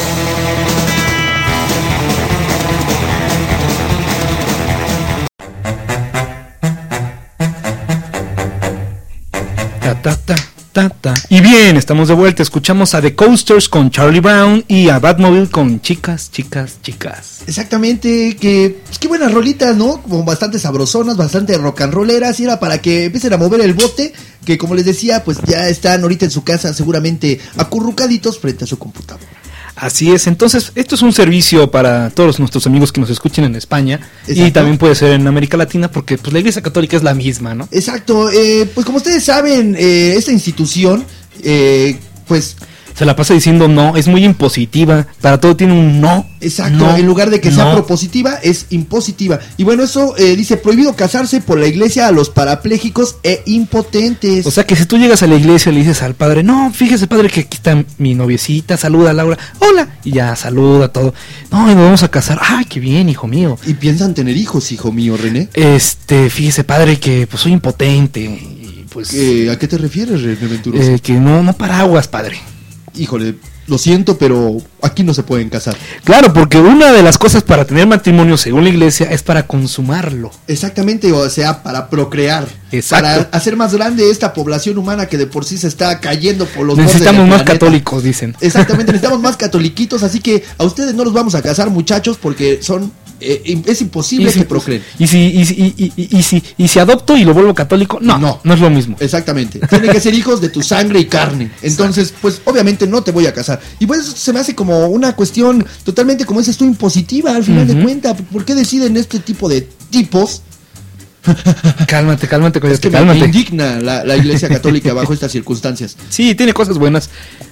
Y bien, estamos de vuelta. Escuchamos a The Coasters con Charlie Brown y a Batmobile con Chicas, Chicas, Chicas. Exactamente, que pues, qué buenas rolitas, ¿no? Como bastante sabrosonas, bastante rock and rolleras. Y era para que empiecen a mover el bote, que como les decía, pues ya están ahorita en su casa seguramente acurrucaditos frente a su computadora. Así es, entonces esto es un servicio para todos nuestros amigos que nos escuchen en España. Exacto. Y también puede ser en América Latina porque pues la Iglesia Católica es la misma, ¿no? Exacto, pues como ustedes saben, esta institución, pues... se la pasa diciendo no, es muy impositiva, para todo tiene un no. Exacto, no, en lugar de que sea propositiva, es impositiva. Y bueno, eso dice, prohibido casarse por la iglesia a los parapléjicos e impotentes. O sea que si tú llegas a la iglesia y le dices al padre, no, fíjese padre que aquí está mi noviecita, saluda a Laura, hola, y ya saluda todo. No, y nos vamos a casar, ay, qué bien, hijo mío. ¿Y piensan tener hijos, hijo mío, René? Fíjese padre que pues soy impotente. Y, pues, ¿a qué te refieres, René Venturoso? Que no paraguas, padre. Híjole, lo siento, pero aquí no se pueden casar. Claro, porque una de las cosas para tener matrimonio, según la iglesia, es para consumarlo. Exactamente, o sea, para procrear. Exacto. Para hacer más grande esta población humana que de por sí se está cayendo por los bordes necesitamos del más planeta. Católicos, dicen. Exactamente, necesitamos más catoliquitos, así que a ustedes no los vamos a casar, muchachos, porque son... es imposible que procreen. Y si adopto y lo vuelvo católico, no es lo mismo. Exactamente. Tienen que ser hijos de tu sangre y carne. Entonces, pues obviamente no te voy a casar. Y pues eso se me hace como una cuestión totalmente, como dices tú, impositiva al final de cuentas. ¿Por qué deciden este tipo de tipos? Cálmate, es que cálmate. Me indigna la Iglesia Católica bajo estas circunstancias. Sí, tiene cosas buenas.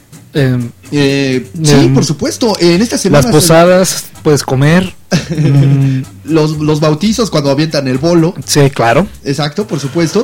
Sí, por supuesto. En estas semanas las posadas puedes comer. los bautizos cuando avientan el bolo. Sí, claro. Exacto, por supuesto.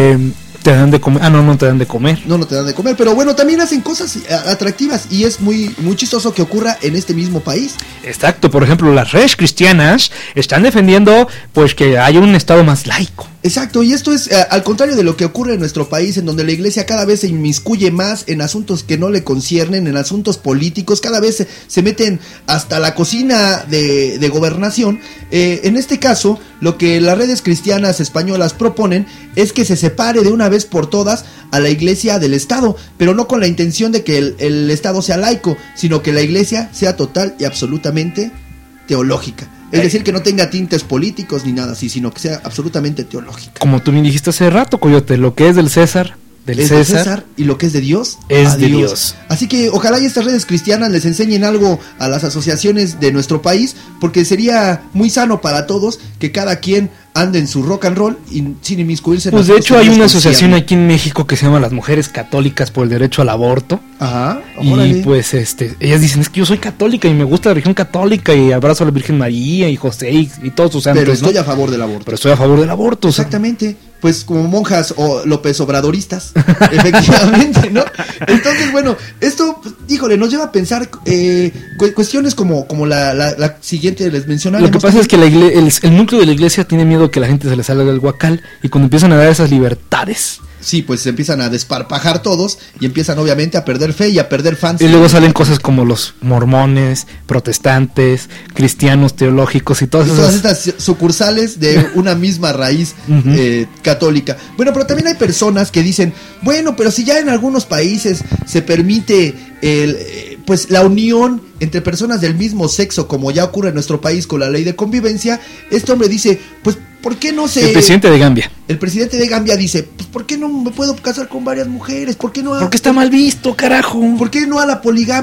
Te dan de comer. No te dan de comer. No te dan de comer. Pero bueno, también hacen cosas atractivas. Y es muy chistoso que ocurra en este mismo país. Exacto. Por ejemplo, las redes cristianas están defendiendo pues que haya un estado más laico. Exacto, y esto es al contrario de lo que ocurre en nuestro país, en donde la iglesia cada vez se inmiscuye más en asuntos que no le conciernen, en asuntos políticos, cada vez se meten hasta la cocina de gobernación. En este caso, lo que las redes cristianas españolas proponen es que se separe de una vez por todas a la iglesia del Estado, pero no con la intención de que el Estado sea laico, sino que la iglesia sea total y absolutamente teológica. Es decir, que no tenga tintes políticos ni nada así, sino que sea absolutamente teológica. Como tú me dijiste hace rato, Coyote, lo que es del César, del César, y lo que es de Dios, es de Dios. Así que ojalá y estas redes cristianas les enseñen algo a las asociaciones de nuestro país, porque sería muy sano para todos que cada quien ande en su rock and roll y sin inmiscuirse en pues de hecho hay una asociación aquí en México que se llama las Mujeres Católicas por el Derecho al Aborto. Ajá. Y pues ellas dicen, es que yo soy católica y me gusta la religión católica y abrazo a la Virgen María y José y todos sus santos. Pero estoy a favor del aborto. Pero estoy a favor del aborto. Exactamente. Pues como monjas o López Obradoristas, efectivamente, ¿no? Entonces, bueno, esto, híjole, nos lleva a pensar cuestiones como la siguiente les mencionaba. Lo que pasa es que el núcleo de la iglesia tiene miedo que la gente se le salga del guacal y cuando empiezan a dar esas libertades. Sí, pues se empiezan a desparpajar todos y empiezan obviamente a perder fe y a perder fans. Y luego salen cosas como los mormones, protestantes, cristianos teológicos y todas estas sucursales de una misma raíz católica. Bueno, pero también hay personas que dicen, bueno, pero si ya en algunos países se permite pues la unión entre personas del mismo sexo, como ya ocurre en nuestro país con la ley de convivencia, este hombre dice, pues ¿por qué no se...? El presidente de Gambia. El presidente de Gambia dice, pues ¿por qué no me puedo casar con varias mujeres? ¿Por qué no? Porque está mal visto, carajo. ¿Por qué no a la poligamia?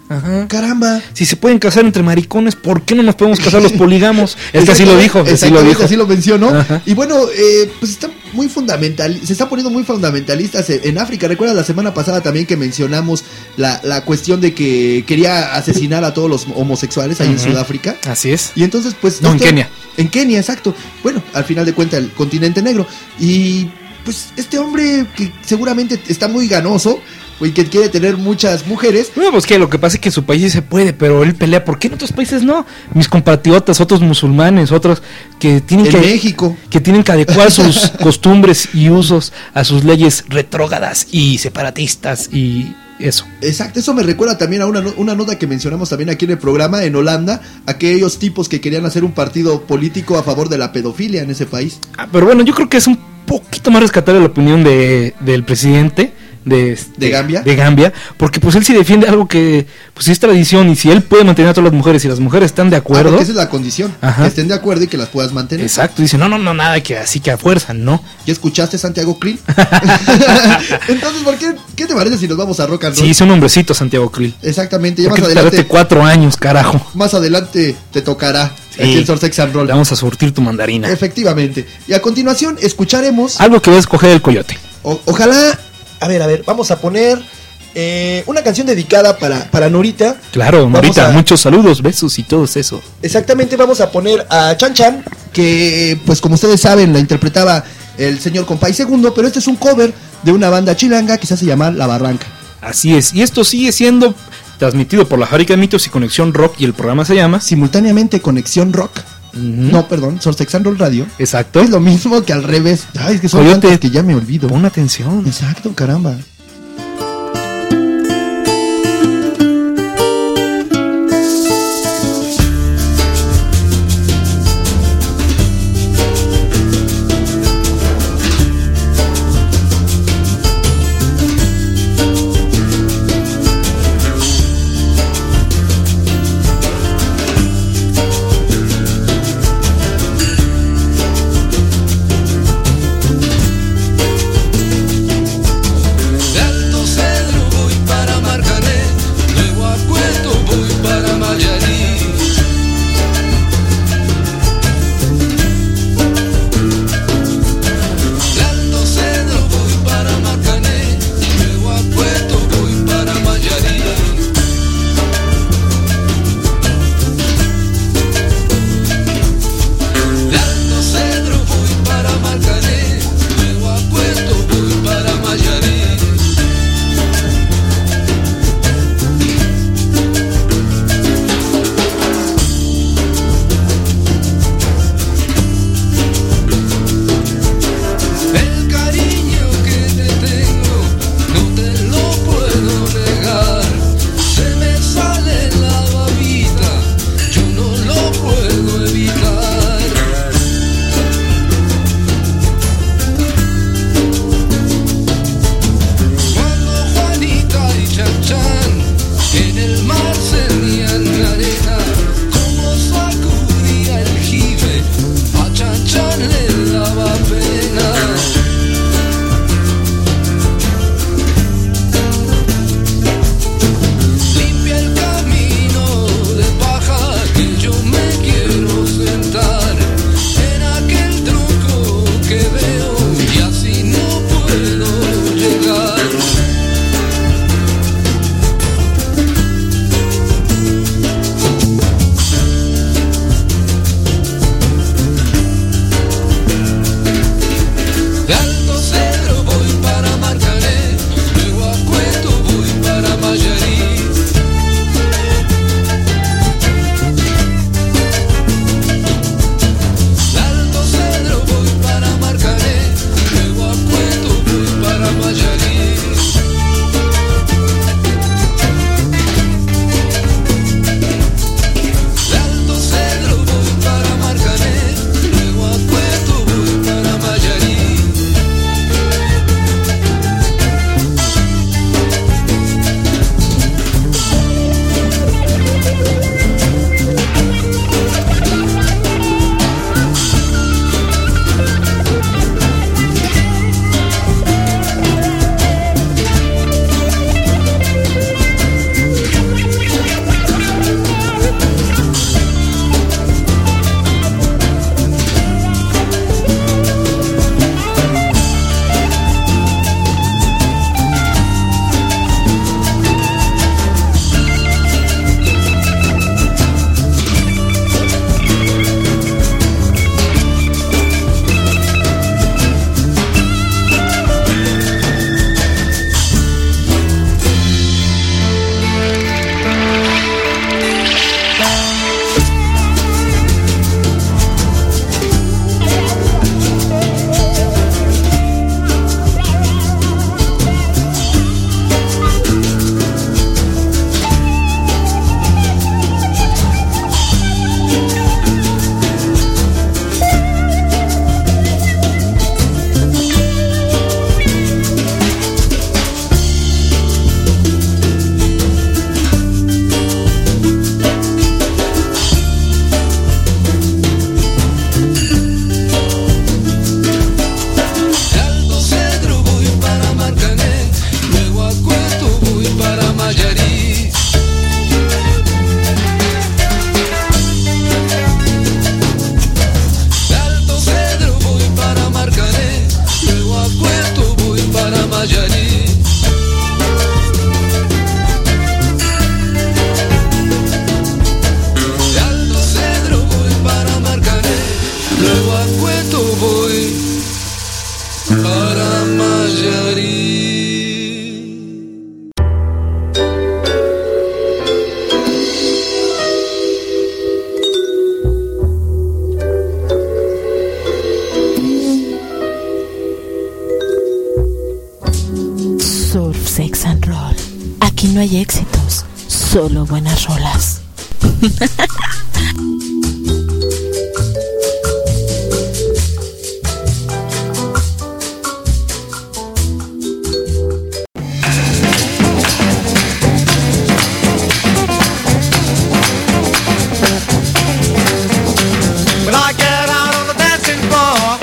Ajá. Caramba. Si se pueden casar entre maricones, ¿por qué no nos podemos casar los polígamos? Es que así lo dijo. Así lo mencionó. Ajá. Y bueno, pues está muy se está poniendo muy fundamentalistas en África. ¿Recuerdas la semana pasada también que mencionamos la cuestión de que quería asesinar a todos los homosexuales ahí en Sudáfrica? Así es. Y entonces, pues... No, en Kenia. En Kenia, exacto. Bueno, al final de cuentas, el continente negro. Y pues este hombre que seguramente está muy ganoso y que quiere tener muchas mujeres. No, pues que lo que pasa es que en su país sí se puede, pero él pelea. ¿Por qué en otros países no? Mis compatriotas, otros musulmanes, otros que tienen México, que tienen que adecuar sus costumbres y usos a sus leyes retrógradas y separatistas y eso. Exacto, eso me recuerda también a una nota que mencionamos también aquí en el programa, en Holanda, aquellos tipos que querían hacer un partido político a favor de la pedofilia en ese país. Pero bueno, yo creo que es un poquito más rescatable la opinión del presidente de Gambia, porque pues él sí defiende algo que pues es tradición, y si él puede mantener a todas las mujeres y las mujeres están de acuerdo, porque esa es la condición, que estén de acuerdo y que las puedas mantener. Exacto, dice, no, nada que así que a fuerza, ¿no? ¿Ya escuchaste, Santiago Krill? Entonces, ¿qué te parece si nos vamos a rock and roll? Sí, es un hombrecito, Santiago Krill. Exactamente, ya más adelante. Tardaste 4 años, carajo. Más adelante te tocará. Sí, aquí en Surf Sex and Roll. Te vamos a surtir tu mandarina. Efectivamente. Y a continuación escucharemos algo que va a escoger el coyote. Ojalá. A ver, vamos a poner una canción dedicada para Norita. Claro, Norita, muchos saludos, besos y todo eso. Exactamente, vamos a poner a Chan Chan, que pues como ustedes saben la interpretaba el señor Compay Segundo, pero este es un cover de una banda chilanga que se hace llamar La Barranca. Así es, y esto sigue siendo transmitido por la Fábrica de Mitos y Conexión Rock, y el programa se llama simultáneamente Conexión Rock. No, perdón, Surf Sex and Roll Radio. Exacto. Es lo mismo que al revés. Ay, es que son tantas que ya me olvido. Pon atención. Exacto, caramba. Surf, Sex and Roll. Aquí no hay éxitos, solo buenas rolas. When I get out on the dancing floor,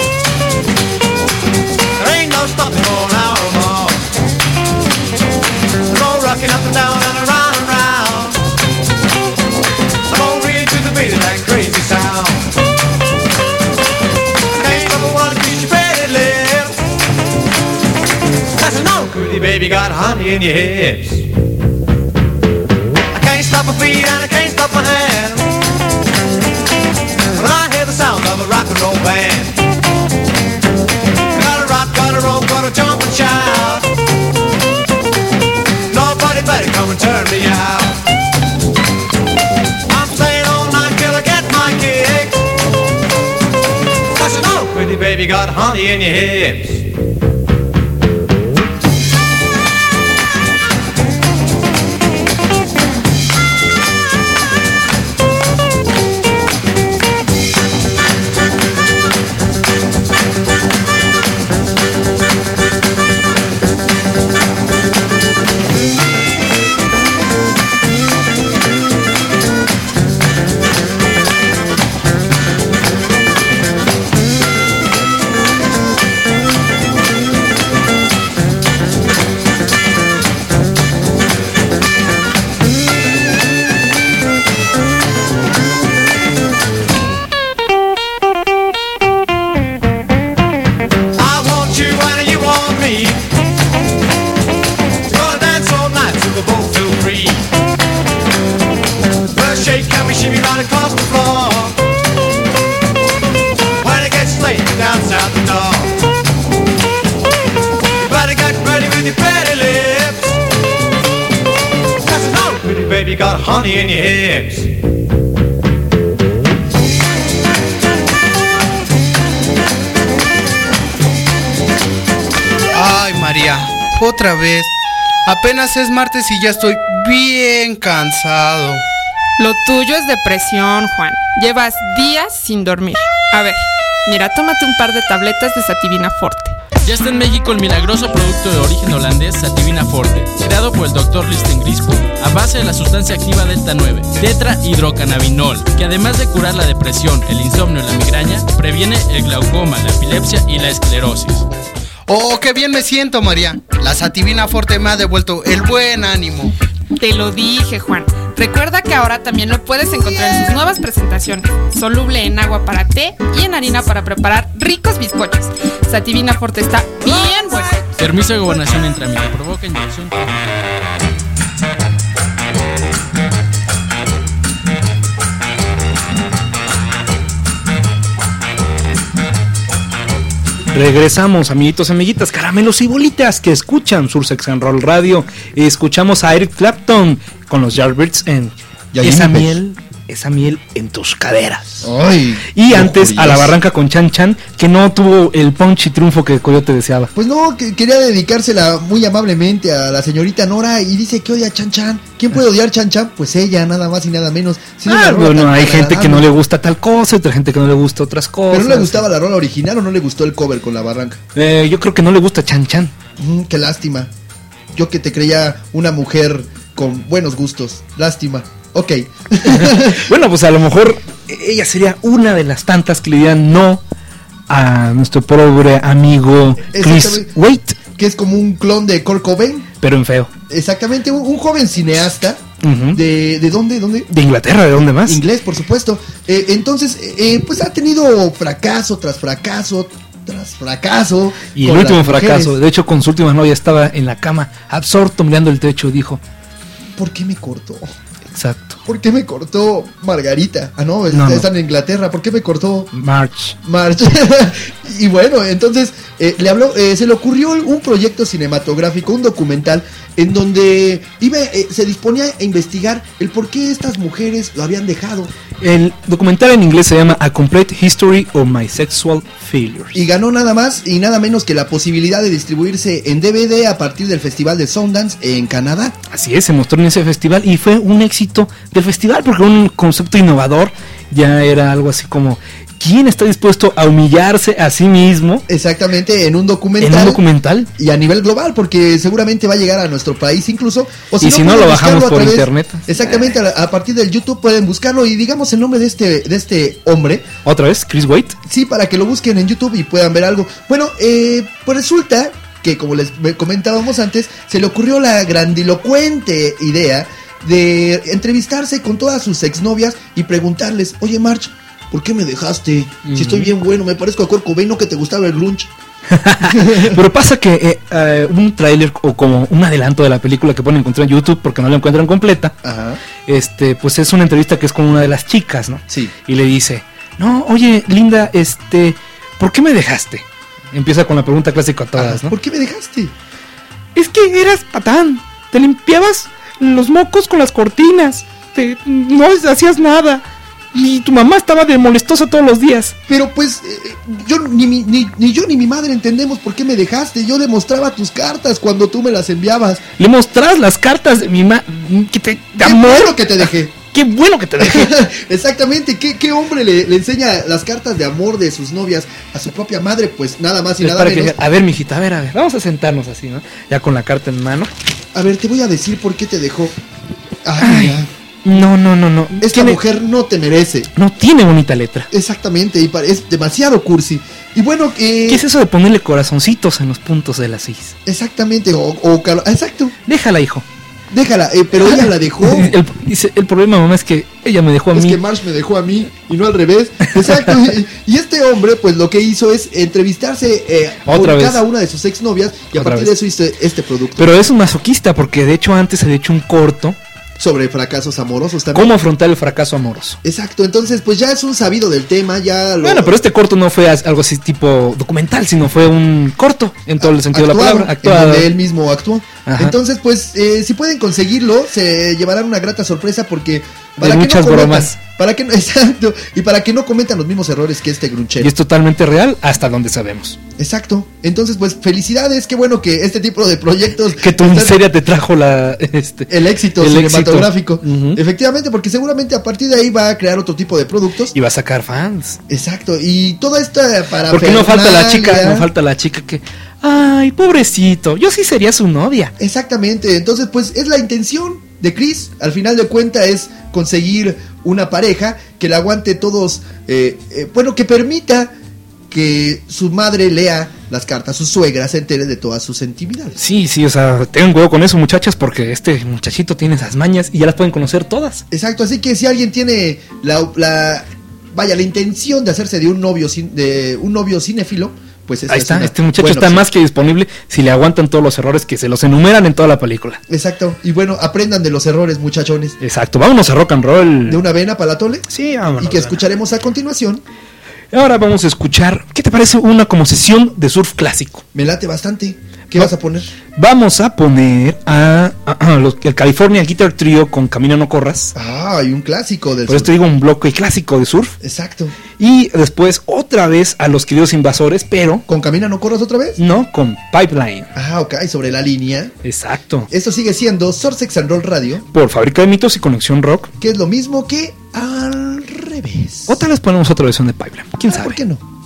there ain't no stopping for an hour or more. No rocking up and down and around and round. I'm all really to the beat of that crazy sound. I can't stop one piece of pretty lips. That's no pretty baby got honey in your hips. I can't stop my feet and I can't stop my hands. When I hear the sound of a rock and roll band, gotta rock, gotta roll, gotta jump and shout. Nobody better come and turn me out. I'm staying all night till I get my kick. 'Cause you know, pretty baby got honey in your hips. Got honey in your hips. Ay, María, otra vez. Apenas es martes y ya estoy bien cansado. Lo tuyo es depresión, Juan. Llevas días sin dormir. A ver, mira, tómate un par de tabletas de Sativina Forte. Ya está en México el milagroso producto de origen holandés Sativina Forte, creado por el Dr. Listen Grispo, a base de la sustancia activa Delta 9, tetrahidrocannabinol, que además de curar la depresión, el insomnio y la migraña, previene el glaucoma, la epilepsia y la esclerosis. ¡Oh, qué bien me siento, María! La Sativina Forte me ha devuelto el buen ánimo. Te lo dije, Juan. Recuerda que ahora también lo puedes encontrar en sus nuevas presentaciones, soluble en agua para té y en harina para preparar ricos bizcochos. Sativina Forte está bien bueno. Permiso de gobernación en trámite, provoca inyección. Regresamos, amiguitos, amiguitas, caramelos y bolitas que escuchan Sur Sex and Roll Radio. Escuchamos a Eric Clapton con los Yardbirds en esa miel en tus caderas. Ay, y antes a La Barranca con Chan Chan, que no tuvo el punch y triunfo que Coyote deseaba. Pues no, que quería dedicársela muy amablemente a la señorita Nora y dice que odia a Chan Chan. ¿Quién puede odiar Chan Chan? Pues ella, nada más y nada menos. Si no bueno, hay gente que no le gusta tal cosa, otra gente que no le gusta otras cosas. ¿Pero no le gustaba la rola original o no le gustó el cover con La Barranca? Yo creo que no le gusta Chan Chan. Qué lástima. Yo que te creía una mujer con buenos gustos. Lástima. Ok. Bueno, pues a lo mejor ella sería una de las tantas que le dirían no a nuestro pobre amigo Chris Waite, que es como un clon de Kurt Cobain, pero en feo. Exactamente, un joven cineasta. ¿De dónde? De Inglaterra, ¿de dónde más? Inglés, por supuesto. Entonces, pues ha tenido fracaso tras fracaso tras fracaso. Y el último fracaso, de hecho, con su última novia estaba en la cama, absorto, mirando el techo, y dijo: ¿por qué me cortó? Exacto. ¿Por qué me cortó Margarita? Ah, no, están en Inglaterra. ¿Por qué me cortó March? Y bueno, entonces, se le ocurrió un proyecto cinematográfico, un documental, en donde se disponía a investigar el por qué estas mujeres lo habían dejado. El documental en inglés se llama A Complete History of My Sexual Failures. Y ganó nada más y nada menos que la posibilidad de distribuirse en DVD a partir del Festival de Sundance en Canadá. Así es, se mostró en ese festival y fue un éxito del festival porque un concepto innovador, ya era algo así como... ¿Quién está dispuesto a humillarse a sí mismo? Exactamente, en un documental. En un documental. Y a nivel global, porque seguramente va a llegar a nuestro país incluso. O si no lo bajamos por internet. Exactamente, a partir del YouTube pueden buscarlo y digamos el nombre de este hombre. ¿Otra vez? ¿Chris Waite? Sí, para que lo busquen en YouTube y puedan ver algo. Bueno, pues resulta que, como les comentábamos antes, se le ocurrió la grandilocuente idea de entrevistarse con todas sus exnovias y preguntarles, oye March, ¿por qué me dejaste? Si estoy bien bueno, me parezco a Kurt Cobain, ¿no que te gustaba el grunge? Pero pasa que un tráiler o como un adelanto de la película que pueden encontrar en YouTube porque no la encuentran completa. Ajá. Pues es una entrevista que es con una de las chicas, ¿no? Sí. Y le dice, no, oye, Linda, ¿por qué me dejaste? Empieza con la pregunta clásica a todas, ¿no? ¿Por qué me dejaste? Es que eras patán, te limpiabas los mocos con las cortinas, no hacías nada. Y tu mamá estaba de molestosa todos los días. Pero pues yo ni yo ni mi madre entendemos por qué me dejaste. Yo le mostraba tus cartas cuando tú me las enviabas. Le mostrabas las cartas de mi mamá. ¡Qué bueno que te dejé! ¡Qué bueno que te dejé! Exactamente, ¿qué hombre le enseña las cartas de amor de sus novias a su propia madre? Pues nada más y nada menos. A ver, mijita, a ver, vamos a sentarnos así, ¿no? Ya con la carta en mano. A ver, te voy a decir por qué te dejó. Ay. No. Esta mujer no te merece. No tiene bonita letra. Exactamente, y es demasiado cursi. Y bueno, ¿qué es eso de ponerle corazoncitos en los puntos de las 6? Exactamente, exacto. Déjala, hijo. Déjala, pero ella la dejó. El problema, mamá, es que ella me dejó a mí. Es que Marsh me dejó a mí y no al revés. Exacto. Y este hombre, pues lo que hizo es entrevistarse con cada una de sus exnovias y a partir de eso hizo este producto. Pero es un masoquista porque de hecho antes se había hecho un corto sobre fracasos amorosos también. ¿Cómo afrontar el fracaso amoroso? Exacto, entonces pues ya es un sabido del tema, Bueno, pero este corto no fue algo así tipo documental, sino fue un corto en todo el sentido de la palabra. Actuado. Donde él mismo actuó. Ajá. Entonces pues si pueden conseguirlo, se llevarán una grata sorpresa porque... Para muchas bromas. Exacto, y para que no cometan los mismos errores que este grunchero. Y es totalmente real hasta donde sabemos. Exacto, entonces pues felicidades, qué bueno que este tipo de proyectos... Que tu miseria te trajo el éxito cinematográfico. Uh-huh. Efectivamente, porque seguramente a partir de ahí va a crear otro tipo de productos. Y va a sacar fans. Exacto, y toda esta para... Porque no falta la chica que... Ay, pobrecito, yo sí sería su novia. Exactamente, entonces pues es la intención de Chris, al final de cuentas es conseguir una pareja que le aguante todos, que permita que su madre lea las cartas, su suegra se entere de todas sus intimidades. Sí, o sea, tengan cuidado con eso, muchachas, porque este muchachito tiene esas mañas y ya las pueden conocer todas. Exacto, así que si alguien tiene la intención de hacerse de un novio cinéfilo, pues ahí está, este muchacho está más que disponible si le aguantan todos los errores que se los enumeran en toda la película. Exacto, y bueno, aprendan de los errores, muchachones. Exacto, vámonos a rock and roll. ¿De una vena para la tole? Sí, vámonos. Y que escucharemos a continuación. Ahora vamos a escuchar, ¿qué te parece una como sesión de surf clásico? Me late bastante. ¿Qué vas a poner? Vamos a poner el California Guitar Trio con Camina no corras. Y un clásico del surf. Por eso te digo, un bloque clásico de surf. Exacto. Y después otra vez a Los Queridos Invasores, pero... ¿Con Camina no corras otra vez? No, con Pipeline. Ok, sobre la línea. Exacto. Esto sigue siendo Surf Sex and Roll Radio. Por Fábrica de Mitos y Conexión Rock. Que es lo mismo que al revés. O tal vez ponemos otra versión de Pipeline. ¿Quién sabe? ¿Por qué no?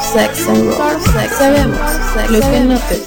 Surf, Sex and Roll. Sabemos lo que no te...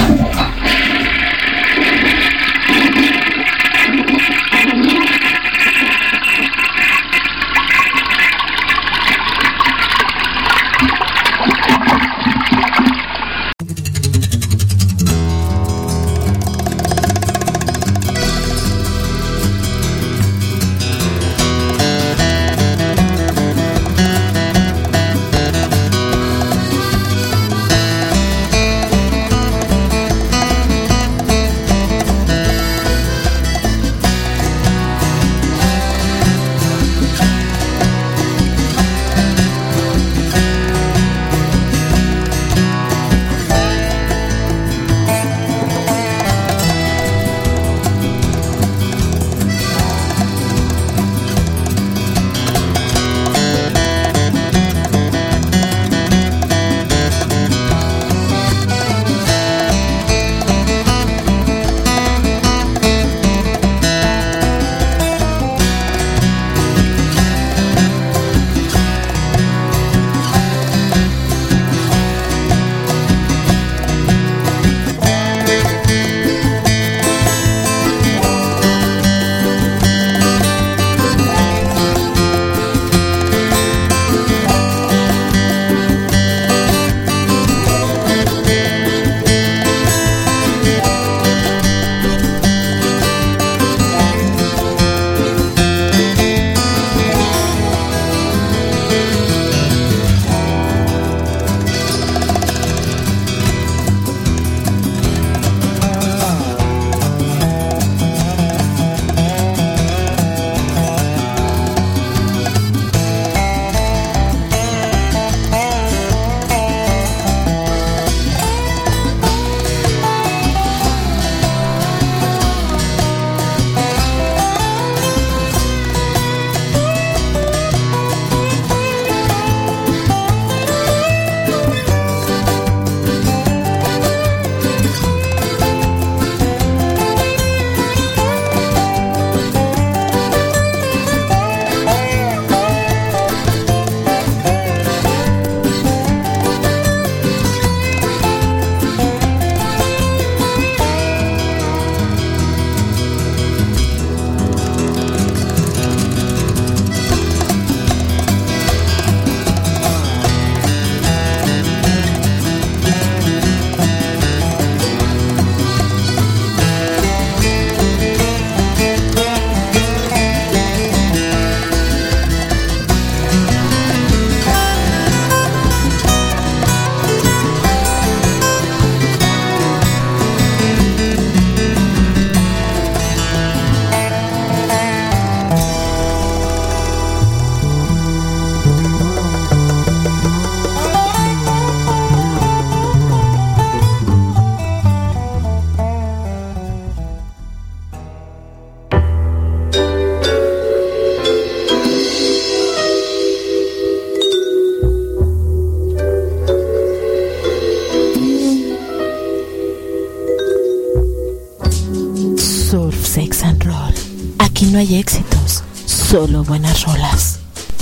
Aquí no hay éxitos, solo buenas rolas.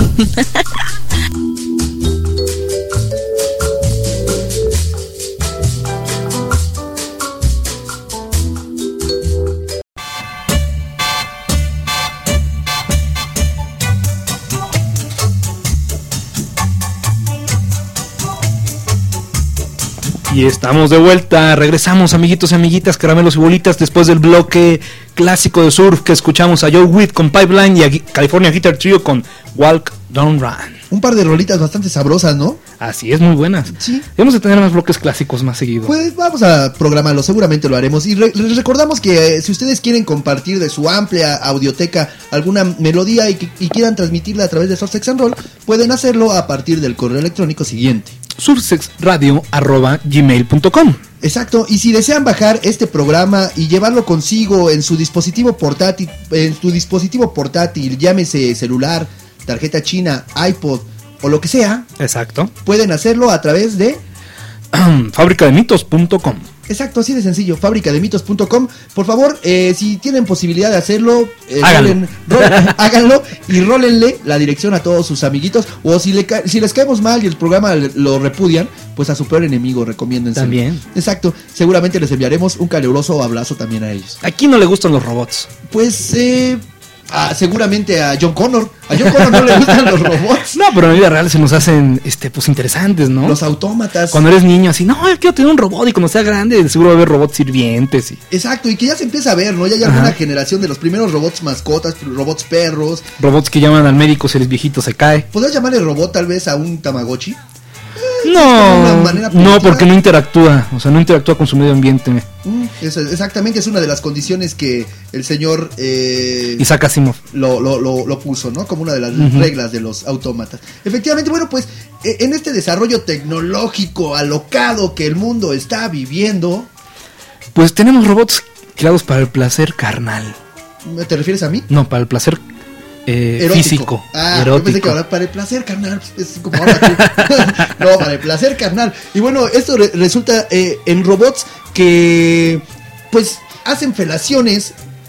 Y estamos de vuelta, regresamos amiguitos y amiguitas, caramelos y bolitas, después del bloque clásico de surf que escuchamos a Joe Witt con Pipeline y a California Guitar Trio con Walk, Don't Run. Un par de rolitas bastante sabrosas, ¿no? Así es, muy buenas. Sí. Debemos de tener más bloques clásicos más seguido. Pues vamos a programarlo, seguramente lo haremos. Y les recordamos que si ustedes quieren compartir de su amplia audioteca alguna melodía y quieran transmitirla a través de Surf Sex and Roll, pueden hacerlo a partir del correo electrónico siguiente: surfsexradio@gmail.com. Exacto, y si desean bajar este programa y llevarlo consigo en su dispositivo portátil, llámese celular, tarjeta china, iPod o lo que sea, exacto, pueden hacerlo a través de fabricademitos.com. Exacto, así de sencillo, fábricademitos.com. Por favor, si tienen posibilidad de hacerlo, háganlo y rólenle la dirección a todos sus amiguitos. O si les caemos mal y el programa lo repudian, pues a su peor enemigo, recomiéndense. También. Exacto, seguramente les enviaremos un caluroso abrazo también a ellos. ¿A quién no le gustan los robots? Pues, seguramente a John Connor. A John Connor no le gustan los robots. No, pero en la vida real se nos hacen pues interesantes, ¿no? Los autómatas. Cuando eres niño así, no, yo quiero tener un robot, y cuando sea grande seguro va a haber robots sirvientes. Exacto, y que ya se empieza a ver, ¿no? Ya hay alguna generación de los primeros robots mascotas, robots perros. Robots que llaman al médico si el viejito se cae. ¿Podrías llamarle robot tal vez a un Tamagotchi? No, porque no interactúa, o sea, no interactúa con su medio ambiente. Exactamente, es una de las condiciones que el señor Isaac Asimov lo puso, ¿no? Como una de las reglas de los autómatas. Efectivamente, bueno, pues en este desarrollo tecnológico alocado que el mundo está viviendo, pues tenemos robots creados para el placer carnal. ¿Te refieres a mí? No, para el placer físico, erótico. Yo pensé que ahora para el placer carnal, es como ahora tú. No, para el placer carnal. Y bueno, esto resulta en robots que pues hacen felaciones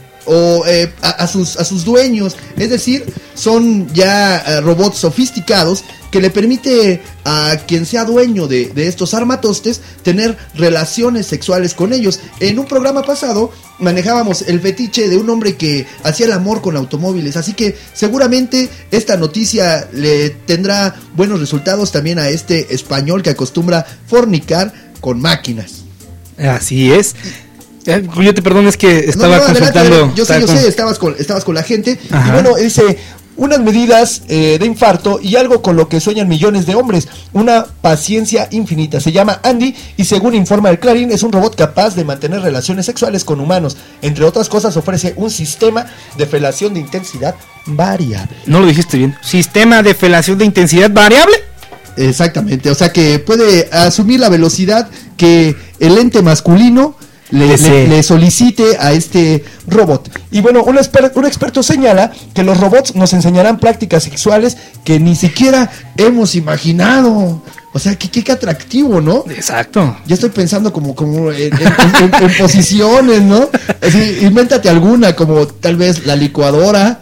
o a sus dueños, es decir, son ya robots sofisticados que le permite a quien sea dueño de estos armatostes tener relaciones sexuales con ellos. En un programa pasado manejábamos el fetiche de un hombre que hacía el amor con automóviles, así que seguramente esta noticia le tendrá buenos resultados también a este español que acostumbra fornicar con máquinas. Así es. Yo te perdono, es que estaba consultando. Adelante, yo sé, estabas con la gente. Ajá. Y bueno, dice, unas medidas de infarto y algo con lo que sueñan millones de hombres, una paciencia infinita. Se llama Andy y según informa el Clarín, es un robot capaz de mantener relaciones sexuales con humanos. Entre otras cosas, ofrece un sistema de felación de intensidad variable. No lo dijiste bien. ¿Sistema de felación de intensidad variable? Exactamente, o sea que puede asumir la velocidad que el ente masculino le solicite a este robot. Y bueno, un experto señala que los robots nos enseñarán prácticas sexuales que ni siquiera hemos imaginado. O sea, qué atractivo, ¿no? Exacto. Ya estoy pensando como en posiciones, ¿no? Así, invéntate alguna, como tal vez la licuadora,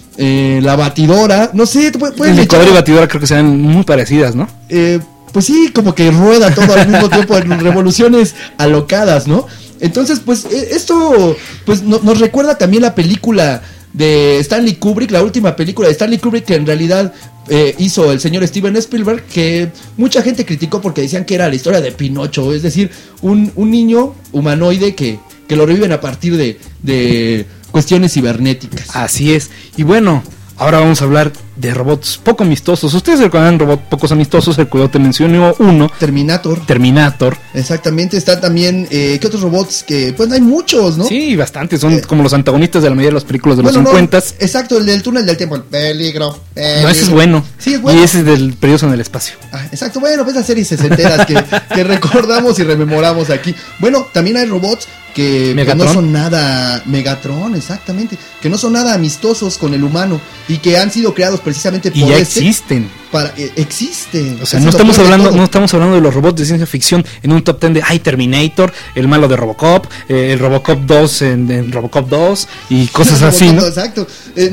la batidora, no sé. Licuadora y batidora creo que sean muy parecidas, ¿no? Pues sí, como que rueda todo al mismo tiempo en revoluciones alocadas, ¿no? Entonces, pues, esto pues nos recuerda también la película de Stanley Kubrick, la última película de Stanley Kubrick que en realidad hizo el señor Steven Spielberg, que mucha gente criticó porque decían que era la historia de Pinocho, es decir, un niño humanoide que lo reviven a partir de cuestiones cibernéticas. Así es, y bueno, ahora vamos a hablar de robots poco amistosos. Ustedes recuerdan robots pocos amistosos, el cual te mencioné uno. Terminator. Exactamente, está también, ¿qué otros robots? Que pues hay muchos, ¿no? Sí, bastantes, son como los antagonistas de la mayoría de las películas de los 50. No, exacto, el del túnel del tiempo, el peligro. No, ese es bueno. Sí, es bueno. Y ese es del Periodo en el Espacio. Exacto, bueno, pues esas series sesenteras que recordamos y rememoramos aquí. Bueno, también hay robots que no son nada... Megatron, exactamente. Que no son nada amistosos con el humano y que han sido creados precisamente por existen. Existen. O sea, no estamos hablando de los robots de ciencia ficción en un top 10 de Terminator, el malo de Robocop, el Robocop 2 en Robocop 2 y cosas así, ¿no? Exacto.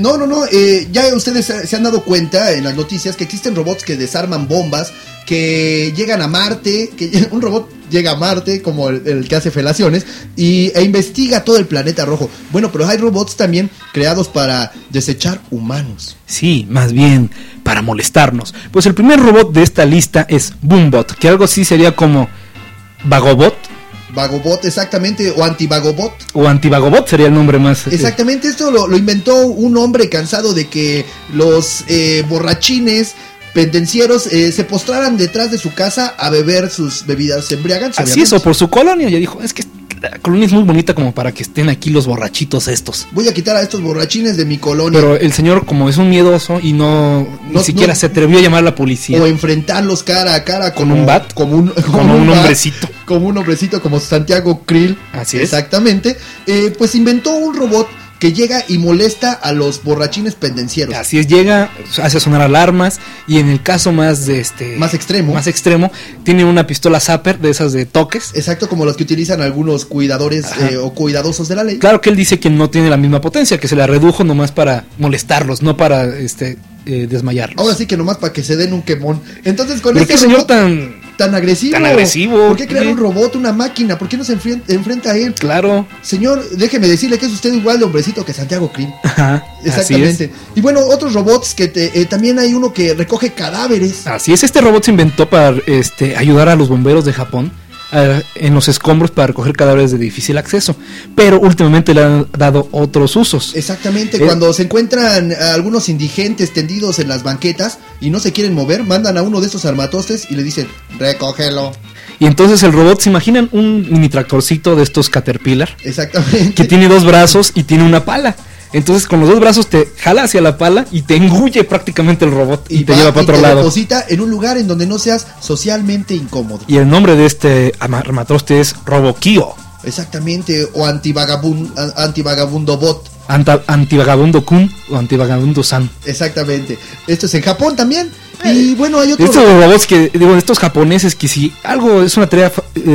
Ya ustedes se han dado cuenta en las noticias que existen robots que desarman bombas, que llegan a Marte, que un robot llega a Marte como el que hace felaciones e investiga todo el planeta rojo. Bueno, pero hay robots también creados para desechar humanos. Sí, más bien para molestarnos. Pues el primer robot de esta lista es Boombot, que algo así sería como Vagobot. Vagobot, exactamente, o Antivagobot. O Antivagobot sería el nombre más. Exactamente, esto lo inventó un hombre cansado de que los borrachines pendencieros se postraran detrás de su casa a beber sus bebidas embriagantes. Así es, o por su colonia. Ya dijo, es que la colonia es muy bonita como para que estén aquí los borrachitos estos. Voy a quitar a estos borrachines de mi colonia. Pero el señor, como es un miedoso y ni siquiera se atrevió a llamar a la policía. O enfrentarlos cara a cara con un bat, como un hombrecito. Como un hombrecito, como Santiago Krill. Así es. Exactamente. Pues inventó un robot que llega y molesta a los borrachines pendencieros. Así es, llega, hace sonar alarmas y en el caso más más extremo, tiene una pistola zapper de esas de toques. Exacto, como los que utilizan algunos cuidadores o cuidadosos de la ley. Claro que él dice que no tiene la misma potencia, que se la redujo nomás para molestarlos, no para desmayarlos. Ahora sí que nomás para que se den un quemón. Entonces con este señor tan agresivo. ¿Por qué crear un robot, una máquina? ¿Por qué no se enfrenta a él? Claro. Señor, déjeme decirle que es usted igual de hombrecito que Santiago Krill. Ajá. Exactamente. Y bueno, otros robots que también hay uno que recoge cadáveres. Así es, este robot se inventó para ayudar a los bomberos de Japón en los escombros para recoger cadáveres de difícil acceso, pero últimamente le han dado otros usos. Exactamente, cuando se encuentran algunos indigentes tendidos en las banquetas y no se quieren mover, mandan a uno de estos armatostes y le dicen, recógelo. Y entonces el robot, ¿se imaginan un mini tractorcito de estos Caterpillar? Exactamente. Que tiene 2 brazos y tiene una pala. Entonces con los 2 brazos te jala hacia la pala y te engulle prácticamente el robot y te lleva para otro lado. Y te deposita en un lugar en donde no seas socialmente incómodo. Y el nombre de este armatoste es Robokio. Exactamente, o antivagabundo bot. Antivagabundo kun o antivagabundo san. Exactamente. Esto es en Japón también. Y bueno, hay otros estos robots estos japoneses que si algo es una tarea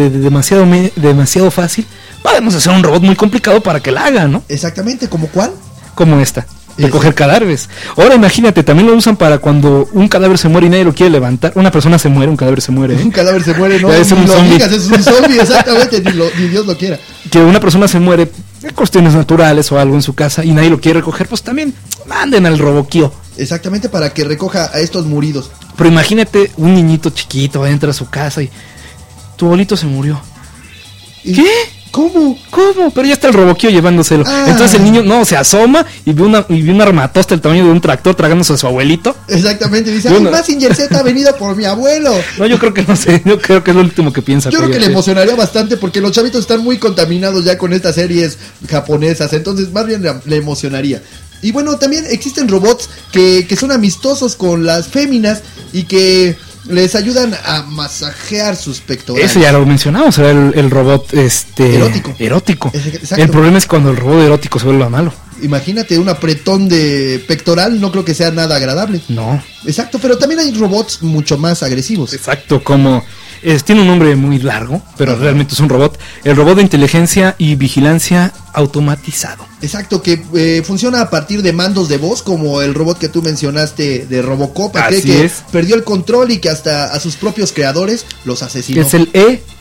demasiado fácil, podemos hacer un robot muy complicado para que la haga, ¿no? Exactamente, ¿como cuál? Como esta, recoger cadáveres. Ahora imagínate, también lo usan para cuando un cadáver se muere y nadie lo quiere levantar. Una persona se muere, un cadáver se muere. Un cadáver se muere, no, es un zombie. Es un zombie, exactamente, ni Dios lo quiera. Que una persona se muere de cuestiones naturales o algo en su casa y nadie lo quiere recoger, pues también manden al Robokio. Exactamente, para que recoja a estos muridos. Pero imagínate un niñito chiquito entra a su casa y tu abuelito se murió. ¿Qué? ¿Cómo? Pero ya está el Robokio llevándoselo. Entonces el niño se asoma y ve una armatosta del tamaño de un tractor tragándose a su abuelito. Exactamente, dice, Mazinger Z ha venido por mi abuelo. No, yo creo que yo creo que es lo último que piensa. Yo creo que le emocionaría bastante porque los chavitos están muy contaminados ya con estas series japonesas, entonces más bien le emocionaría. Y bueno, también existen robots que son amistosos con las féminas y que les ayudan a masajear sus pectorales. Eso ya lo mencionamos, era el robot erótico. El problema es cuando el robot erótico se vuelve malo. Imagínate un apretón de pectoral, no creo que sea nada agradable. No. Exacto, pero también hay robots mucho más agresivos. Exacto, como tiene un nombre muy largo, pero realmente es un robot. El robot de inteligencia y vigilancia automatizado. Exacto, que funciona a partir de mandos de voz, como el robot que tú mencionaste de Robocop, que perdió el control y que hasta a sus propios creadores los asesinó. Es el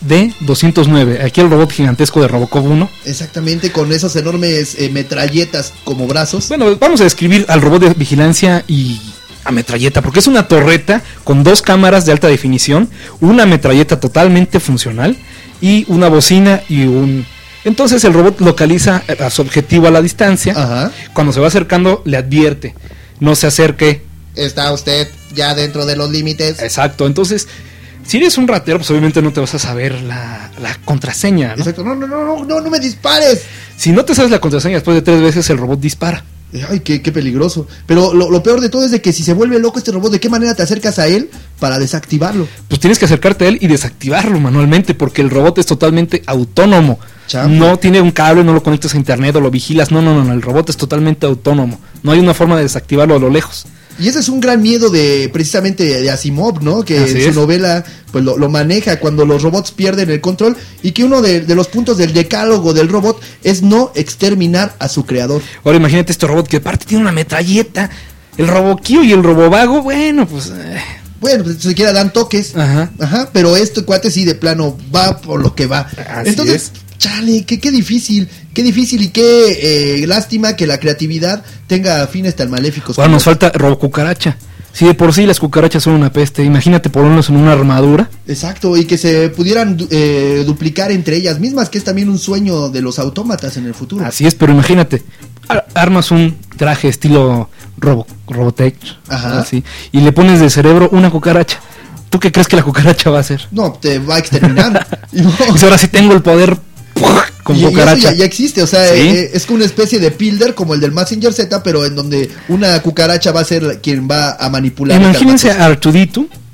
ED-209, aquí el robot gigantesco de Robocop 1. Exactamente, con esos enormes metralletas como brazos. Bueno, vamos a describir al robot de vigilancia y a metralleta, porque es una torreta con 2 cámaras de alta definición, una metralleta totalmente funcional y una bocina y Entonces el robot localiza a su objetivo a la distancia. Ajá. Cuando se va acercando le advierte, no se acerque. Está usted ya dentro de los límites. Exacto, entonces si eres un ratero, pues obviamente no te vas a saber la contraseña, ¿no? Exacto, no me dispares. Si no te sabes la contraseña después de 3 veces, el robot dispara. Ay, qué peligroso. Pero lo peor de todo es de que si se vuelve loco este robot, ¿de qué manera te acercas a él para desactivarlo? Pues tienes que acercarte a él y desactivarlo manualmente, porque el robot es totalmente autónomo. Champo. No tiene un cable, no lo conectas a internet o lo vigilas. No, el robot es totalmente autónomo. No hay una forma de desactivarlo a lo lejos. Y ese es un gran miedo precisamente de Asimov, ¿no? Que Así en su novela pues lo maneja cuando los robots pierden el control, y que uno de los puntos del decálogo del robot es no exterminar a su creador. Ahora imagínate este robot que aparte tiene una metralleta, el Robokio y el Robovago, bueno, pues siquiera dan toques. Ajá, pero este cuate sí de plano va por lo que va. Así Entonces, chale, qué difícil y qué lástima que la creatividad tenga fines tan maléficos. Bueno, nos falta Robocucaracha. Si de por sí las cucarachas son una peste, imagínate ponernos en una armadura. Exacto, y que se pudieran duplicar entre ellas mismas, que es también un sueño de los autómatas en el futuro. Así es, pero imagínate, armas un traje estilo Robotech, así, y le pones de cerebro una cucaracha. ¿Tú qué crees que la cucaracha va a hacer? No, te va a exterminar. Y ahora sí tengo el poder con cucaracha. Eso ya existe, o sea, ¿sí? Es como una especie de Pilder como el del Mazinger Z, pero en donde una cucaracha va a ser quien va a manipular. Imagínense a R2-D2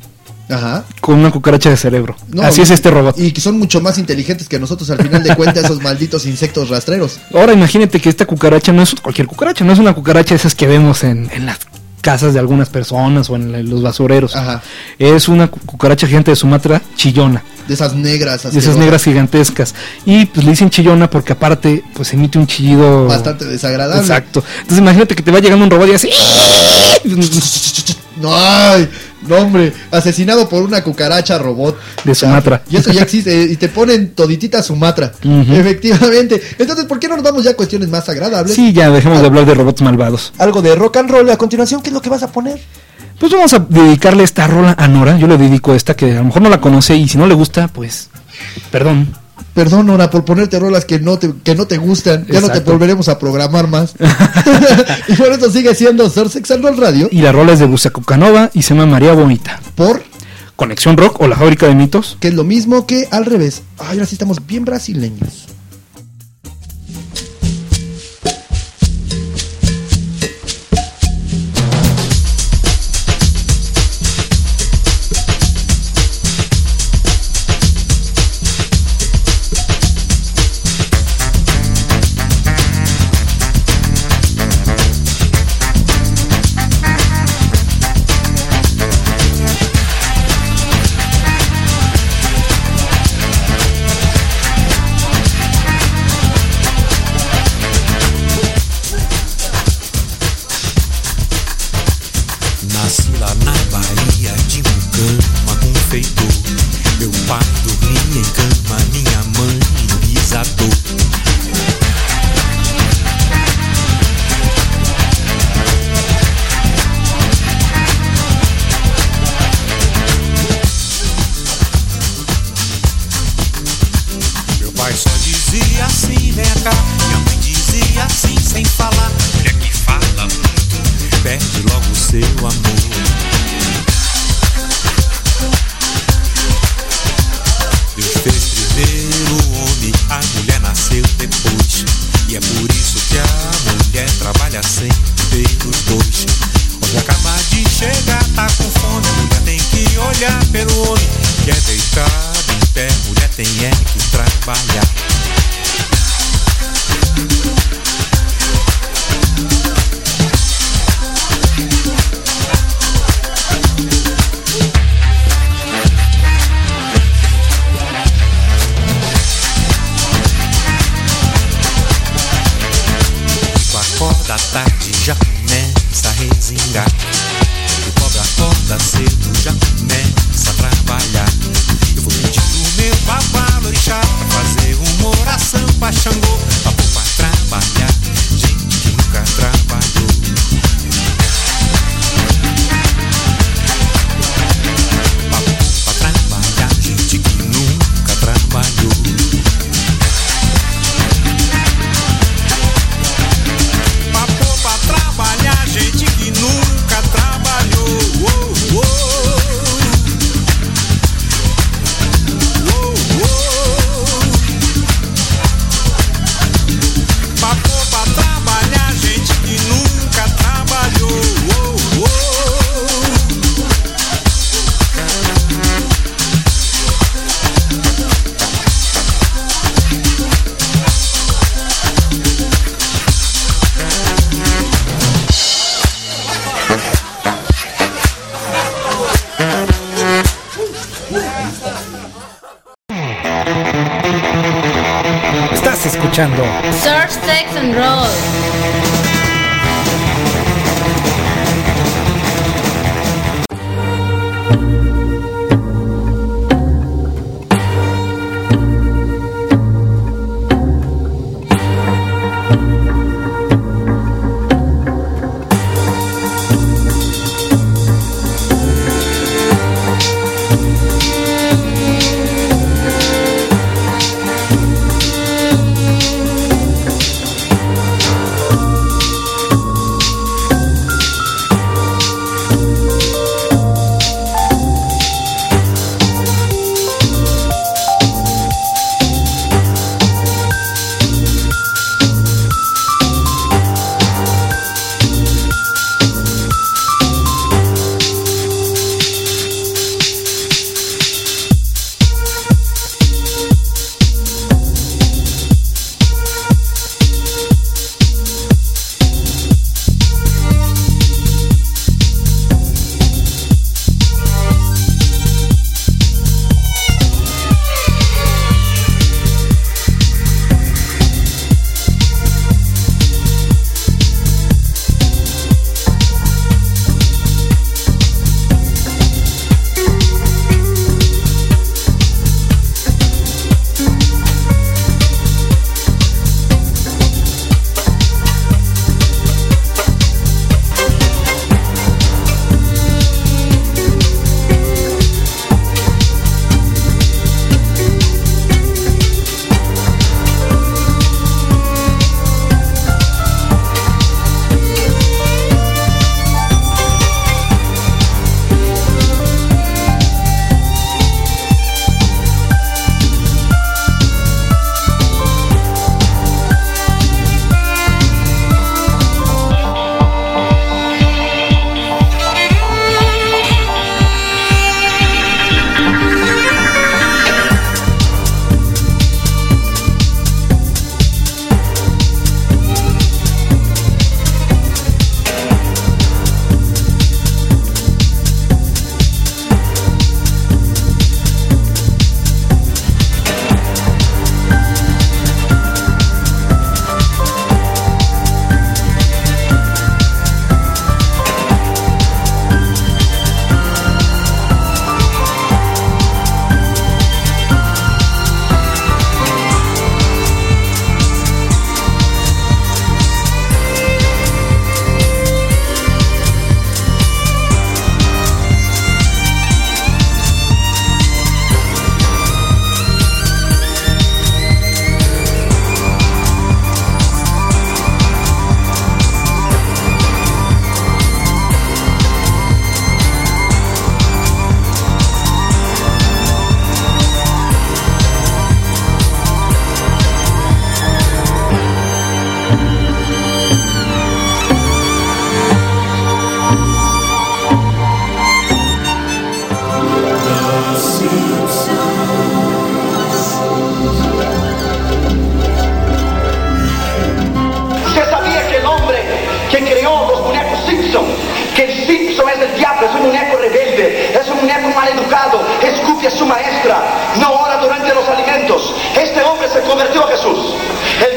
con una cucaracha de cerebro. Así es este robot. Y que son mucho más inteligentes que nosotros al final de cuentas, esos malditos insectos rastreros. Ahora imagínate que esta cucaracha no es cualquier cucaracha, no es una cucaracha esas que vemos en las casas de algunas personas o en los basureros. Es una cucaracha gigante de Sumatra, chillona. De esas negras. De esas negras gigantescas. Y pues le dicen chillona porque aparte pues emite un chillido bastante desagradable. Exacto. Entonces imagínate que te va llegando un robot y así. Ay, no hombre, asesinado por una cucaracha robot de Sumatra. Y eso ya existe, y te ponen toditita Sumatra. Efectivamente. Entonces, ¿por qué no nos vamos ya a cuestiones más agradables? Sí, ya dejemos de hablar de robots malvados. Algo de rock and roll. A continuación, ¿qué es lo que vas a poner? Pues vamos a dedicarle esta rola a Nora. Yo le dedico esta que a lo mejor no la conoce y si no le gusta, pues perdón. Perdón, Nora, por ponerte rolas que no te gustan. Ya no te volveremos a programar más. Y por eso sigue siendo Surf Sex and Roll Radio. Y la rola es de Busacucanova y se llama María Bonita. ¿Por? Conexión Rock o La Fábrica de Mitos. Que es lo mismo que al revés. Ay, ahora sí estamos bien brasileños. Surf Sex and Roll.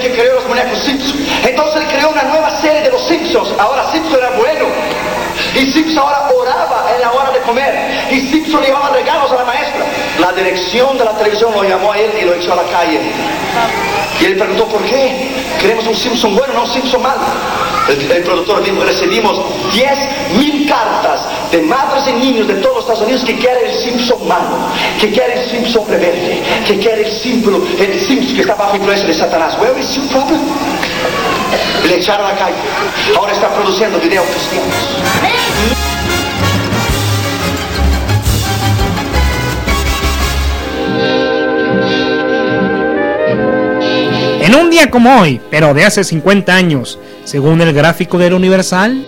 que creó los muñecos Simpson. Entonces él creó una nueva serie de los Simpsons. Ahora Simpson era bueno. Y Simpson ahora oraba en la hora de comer. Y Simpson le llevaba regalos a la maestra. La dirección de la televisión lo llamó a él y lo echó a la calle. Y él preguntó por qué. Queremos un Simpson bueno, no un Simpson malo. El productor dijo: recibimos 10,000 cartas de madres y niños de todos los Estados Unidos que quieren el Simpson malo, que quieren el Simpson rebelde, que quieren el Simpson que está bajo influencia de Satanás. Where is your problem? Le echaron a la calle. Ahora está produciendo videos cristianos. En un día como hoy, pero de hace 50 años, según el gráfico del Universal.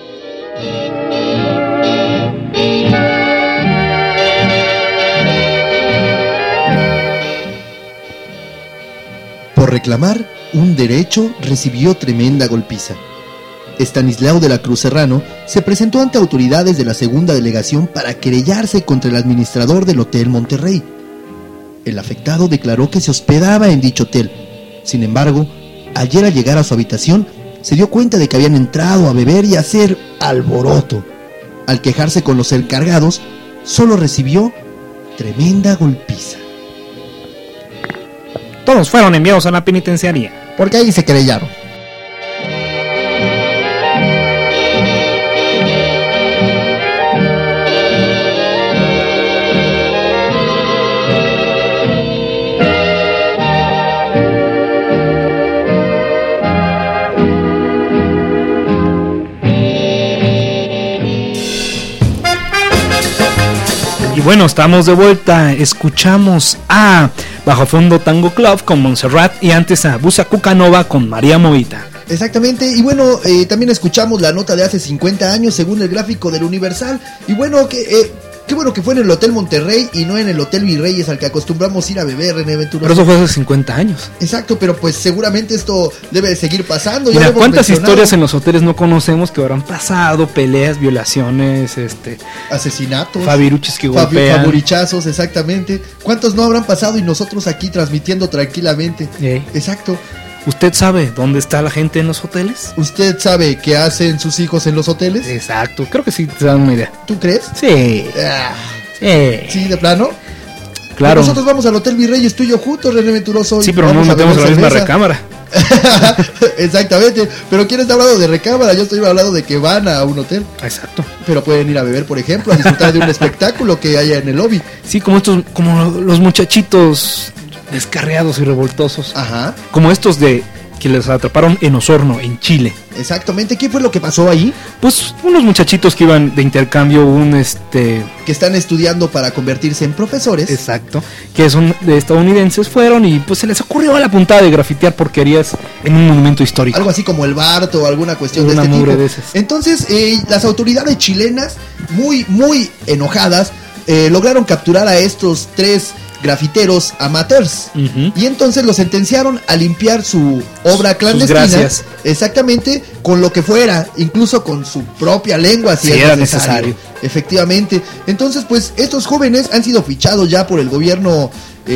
Por reclamar un derecho, recibió tremenda golpiza. Estanislao de la Cruz Serrano se presentó ante autoridades de la segunda delegación para querellarse contra el administrador del Hotel Monterrey. El afectado declaró que se hospedaba en dicho hotel. Sin embargo, ayer al llegar a su habitación, se dio cuenta de que habían entrado a beber y a hacer alboroto. Al quejarse con los encargados, solo recibió tremenda golpiza. Todos fueron enviados a la penitenciaría, porque ahí se querellaron. Y bueno, estamos de vuelta. Escuchamos a Bajo Fondo Tango Club con Montserrat y antes a Busa Cucanova con María Movita. Exactamente, y bueno, también escuchamos la nota de hace 50 años según el gráfico del Universal. Y bueno, qué bueno que fue en el Hotel Monterrey y no en el Hotel Virreyes al que acostumbramos ir a beber, René Venturoso. Pero eso fue hace 50 años. Exacto, pero pues seguramente esto debe de seguir pasando. Mira, ¿cuántas historias en los hoteles no conocemos que habrán pasado? Peleas, violaciones, asesinatos, fabiruchis que golpean, favorichazos, exactamente. ¿Cuántos no habrán pasado y nosotros aquí transmitiendo tranquilamente? Exacto. ¿Usted sabe dónde está la gente en los hoteles? ¿Usted sabe qué hacen sus hijos en los hoteles? Exacto, creo que sí te dan una idea. ¿Tú crees? Sí. ¿Sí, de plano? Claro. Nosotros vamos al Hotel Virreyes tú y yo juntos, René Venturoso. Sí, pero no metemos la misma recámara. Exactamente, pero ¿quién está hablando de recámara? Yo estoy hablando de que van a un hotel. Exacto. Pero pueden ir a beber, por ejemplo, a disfrutar de un espectáculo que haya en el lobby. Sí, como los muchachitos descarriados y revoltosos. Ajá. Como estos que les atraparon en Osorno, en Chile. Exactamente, ¿qué fue lo que pasó ahí? Pues unos muchachitos que iban de intercambio, que están estudiando para convertirse en profesores. Exacto, que son de estadounidenses, fueron y pues se les ocurrió a la puntada de grafitear porquerías en un monumento histórico. Algo así como el Barto o alguna cuestión de este tipo. De esas. Entonces, las autoridades chilenas, muy enojadas, lograron capturar a estos 3 grafiteros amateurs. Y entonces lo sentenciaron a limpiar su obra clandestina. Gracias. Exactamente, con lo que fuera, incluso con su propia lengua si era necesario. Efectivamente. Entonces, pues estos jóvenes han sido fichados ya por el gobierno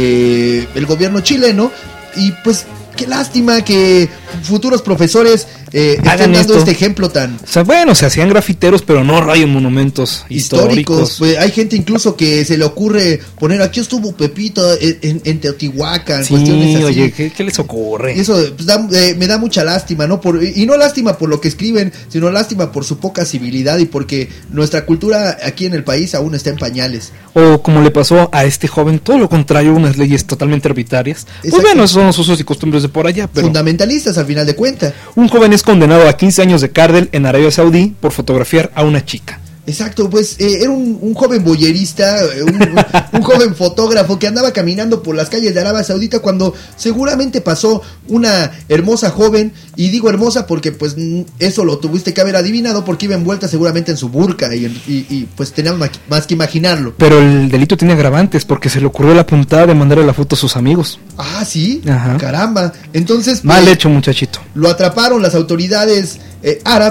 chileno y pues qué lástima que futuros profesores están dando este ejemplo tan... O sea, bueno, se hacían grafiteros, pero no rayen monumentos históricos. Pues hay gente incluso que se le ocurre poner, aquí estuvo Pepito en Teotihuacán, sí, cuestiones así. Oye, ¿qué les ocurre? Eso pues, me da mucha lástima, ¿no? Y no lástima por lo que escriben, sino lástima por su poca civilidad y porque nuestra cultura aquí en el país aún está en pañales. O como le pasó a este joven, todo lo contrario, unas leyes totalmente arbitrarias. Exacto. Pues bueno, esos son los usos y costumbres de por allá. Pero fundamentalistas al final de cuentas. Un joven es condenado a 15 años de cárcel en Arabia Saudí por fotografiar a una chica. Exacto, pues era un joven boyerista, un joven fotógrafo que andaba caminando por las calles de Arabia Saudita cuando seguramente pasó una hermosa joven, y digo hermosa porque pues eso lo tuviste que haber adivinado porque iba envuelta seguramente en su burka y pues teníamos más que imaginarlo. Pero el delito tiene agravantes porque se le ocurrió la puntada de mandarle la foto a sus amigos. Ah, ¿sí? Ajá. Caramba. Entonces... Mal hecho, muchachito. Lo atraparon las autoridades árabes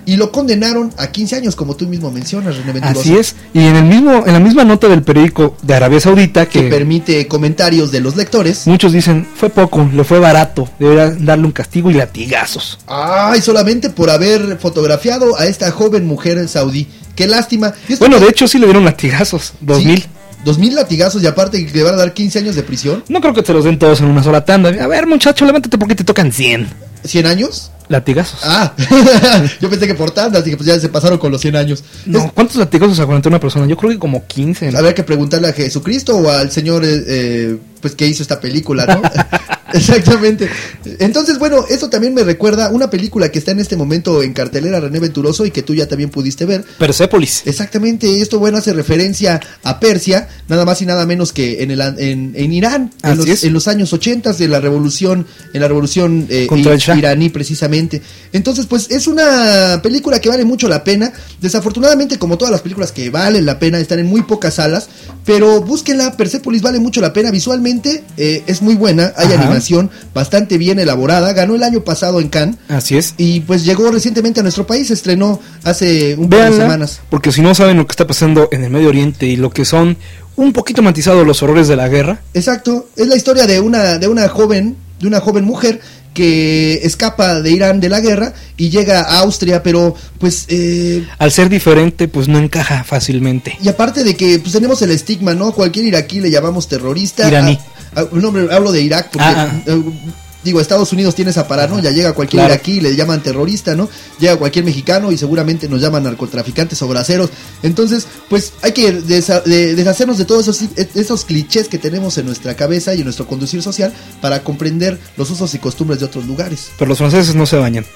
y lo condenaron a 15 años, como tú mismo mencionas, René Venturoso. Así es, y en la misma nota del periódico de Arabia Saudita que permite comentarios de los lectores. Muchos dicen, fue poco, le fue barato, debería darle un castigo y latigazos. Ay, solamente por haber fotografiado a esta joven mujer saudí. Qué lástima. Bueno, de hecho sí le dieron latigazos, 2000. ¿Sí? 2000 latigazos y aparte que le van a dar 15 años de prisión. No creo que te los den todos en una sola tanda. A ver, muchacho, levántate porque te tocan 100. ¿100 años? Latigazos. Ah, yo pensé que por tandas, así que pues ya se pasaron con los 100 años. No, ¿cuántos latigazos aguantó una persona? Yo creo que como 15. ¿no? Habría que preguntarle a Jesucristo o al señor pues que hizo esta película, ¿no? Exactamente. Entonces, bueno, eso también me recuerda una película que está en este momento en cartelera, René Venturoso, y que tú ya también pudiste ver. Persépolis. Exactamente, esto bueno hace referencia a Persia, nada más y nada menos que en Irán, en los años 80 de la revolución, iraní precisamente. Entonces, pues es una película que vale mucho la pena. Desafortunadamente, como todas las películas que valen la pena, están en muy pocas salas, pero búsquenla, Persépolis vale mucho la pena. Visualmente es muy buena, hay animación bastante bien elaborada, ganó el año pasado en Cannes. Así es. Y pues llegó recientemente a nuestro país, se estrenó hace un par de semanas. Porque si no saben lo que está pasando en el Medio Oriente y lo que son un poquito matizados los horrores de la guerra. Exacto, es la historia de una joven mujer que escapa de Irán de la guerra y llega a Austria, pero pues al ser diferente pues no encaja fácilmente. Y aparte de que pues tenemos el estigma, ¿no? Cualquier iraquí le llamamos terrorista. Iraní. No, hablo de Irak porque digo, Estados Unidos tiene esa paranoia, llega cualquier iraquí y le llaman terrorista, ¿no? Llega cualquier mexicano y seguramente nos llaman narcotraficantes o braceros. Entonces, pues hay que deshacernos de todos esos clichés que tenemos en nuestra cabeza y en nuestro conducir social para comprender los usos y costumbres de otros lugares. Pero los franceses no se bañan.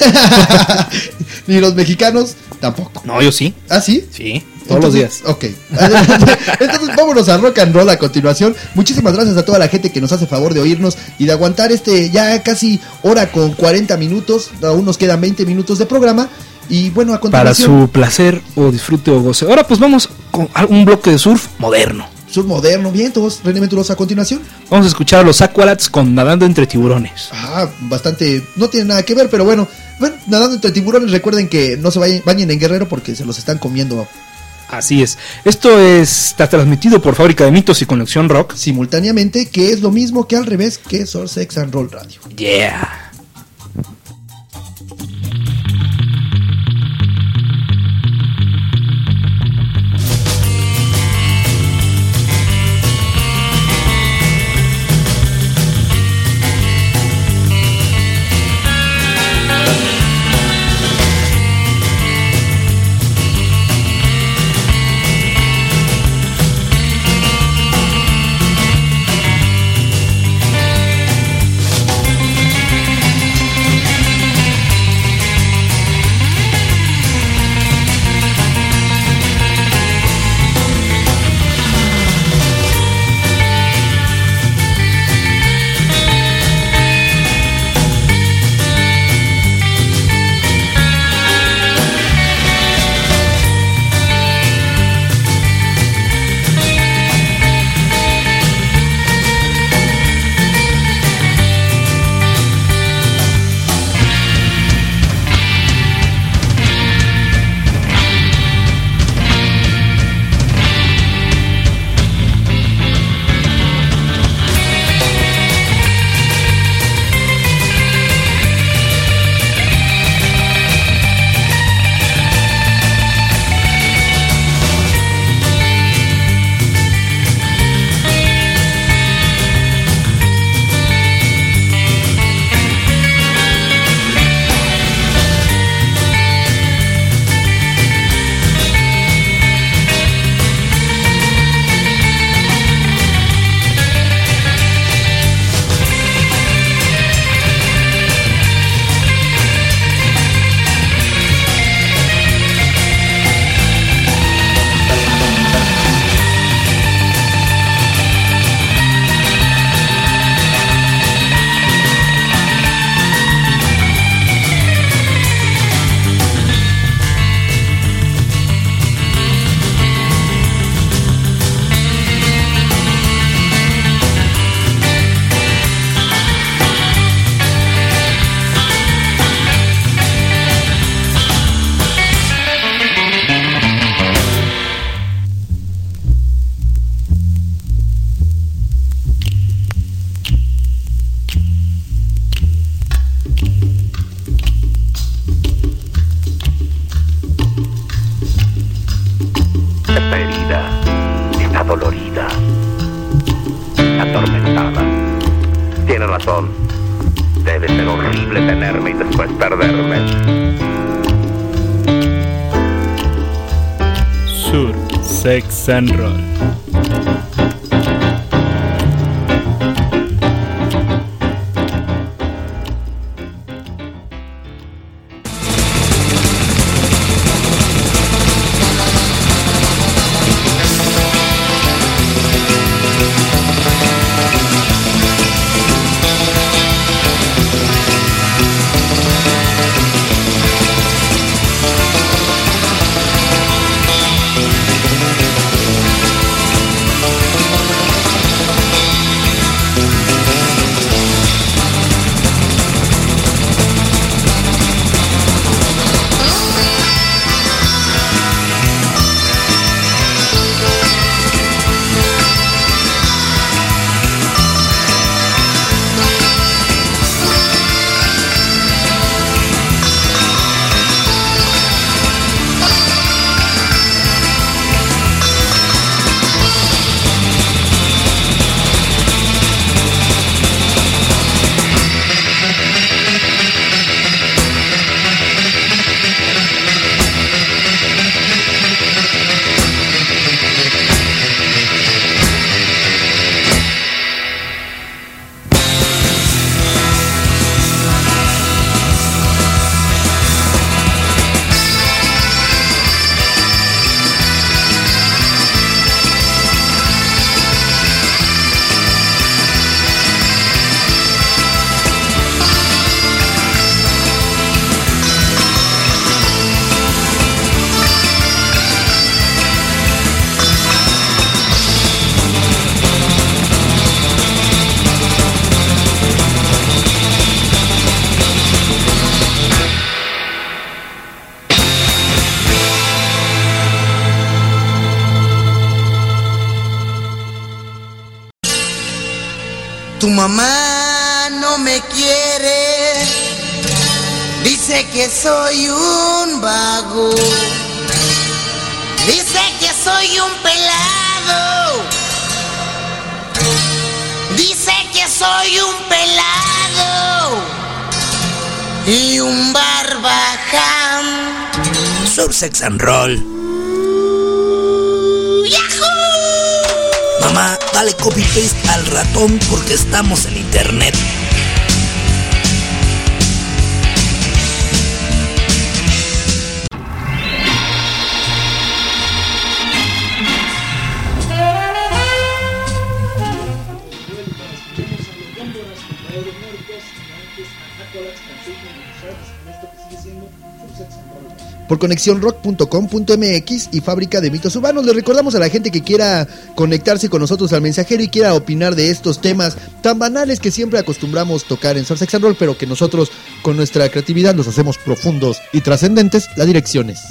Ni los mexicanos tampoco. No, yo sí. ¿Ah, sí? Sí. Todos los días. Ok. Entonces vámonos a rock and roll a continuación. Muchísimas gracias a toda la gente que nos hace favor de oírnos y de aguantar ya casi hora con 40 minutos. Aún nos quedan 20 minutos de programa. Y bueno, a continuación, para su placer o disfrute o goce. Ahora pues vamos con un bloque de surf moderno. Surf moderno, bien, todos. René Venturoso, a continuación vamos a escuchar a los Aqualats con Nadando entre tiburones. Bastante, no tiene nada que ver, pero bueno, Nadando entre tiburones. Recuerden que no se bañen en Guerrero porque se los están comiendo. Así es. Esto está transmitido por Fábrica de Mitos y Conexión Rock simultáneamente, que es lo mismo que al revés que Source Sex and Roll Radio. Yeah. herida, está dolorida, atormentada. Tienes razón, debe ser horrible tenerme y después perderme. Sur, Sex and Roll. Tu mamá no me quiere, dice que soy un vago, dice que soy un pelado, dice que soy un pelado y un barbaján. Sur Sex and Roll. Mamá, dale copy-paste al ratón porque estamos en internet. Por conexiónrock.com.mx y Fábrica de Mitos Urbanos. Les recordamos a la gente que quiera conectarse con nosotros al mensajero y quiera opinar de estos temas tan banales que siempre acostumbramos tocar en Sex and Roll, pero que nosotros con nuestra creatividad los hacemos profundos y trascendentes. La dirección es...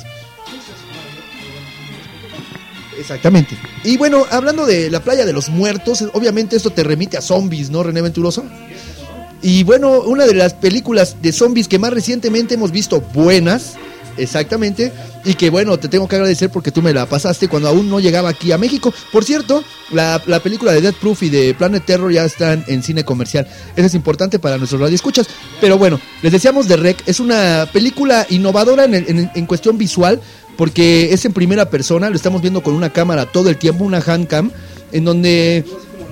Exactamente. Y bueno, hablando de la playa de los muertos, obviamente esto te remite a zombies, ¿no, René Venturoso? Y bueno, una de las películas de zombies que más recientemente hemos visto buenas... Exactamente, y que bueno, te tengo que agradecer porque tú me la pasaste cuando aún no llegaba aquí a México. Por cierto, la película de Death Proof y de Planet Terror ya están en cine comercial. Eso es importante para nuestros radioescuchas. Pero bueno, les decíamos de REC, es una película innovadora en cuestión visual, porque es en primera persona, lo estamos viendo con una cámara todo el tiempo, una handcam, en donde...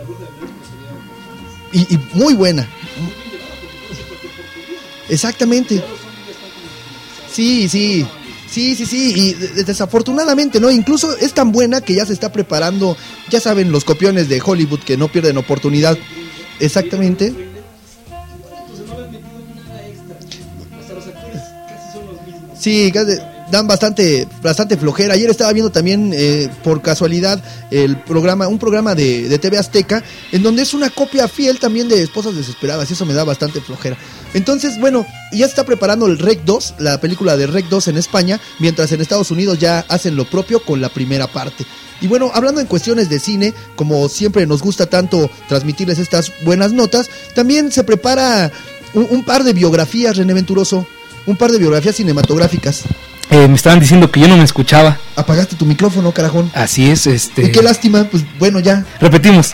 Y muy buena. Exactamente. Sí, y desafortunadamente, ¿no? Incluso es tan buena que ya se está preparando, ya saben, los copiones de Hollywood que no pierden oportunidad. Exactamente. Sí, dan bastante flojera. Ayer estaba viendo también, por casualidad, un programa de TV Azteca, en donde es una copia fiel también de Esposas Desesperadas, y eso me da bastante flojera. Entonces, bueno, ya se está preparando el REC 2, la película de REC 2 en España, mientras en Estados Unidos ya hacen lo propio con la primera parte. Y bueno, hablando en cuestiones de cine, como siempre nos gusta tanto transmitirles estas buenas notas, también se prepara un par de biografías, René Venturoso, un par de biografías cinematográficas. Me estaban diciendo que yo no me escuchaba. Apagaste tu micrófono, carajón. Así es, Y qué lástima, pues bueno, ya. Repetimos.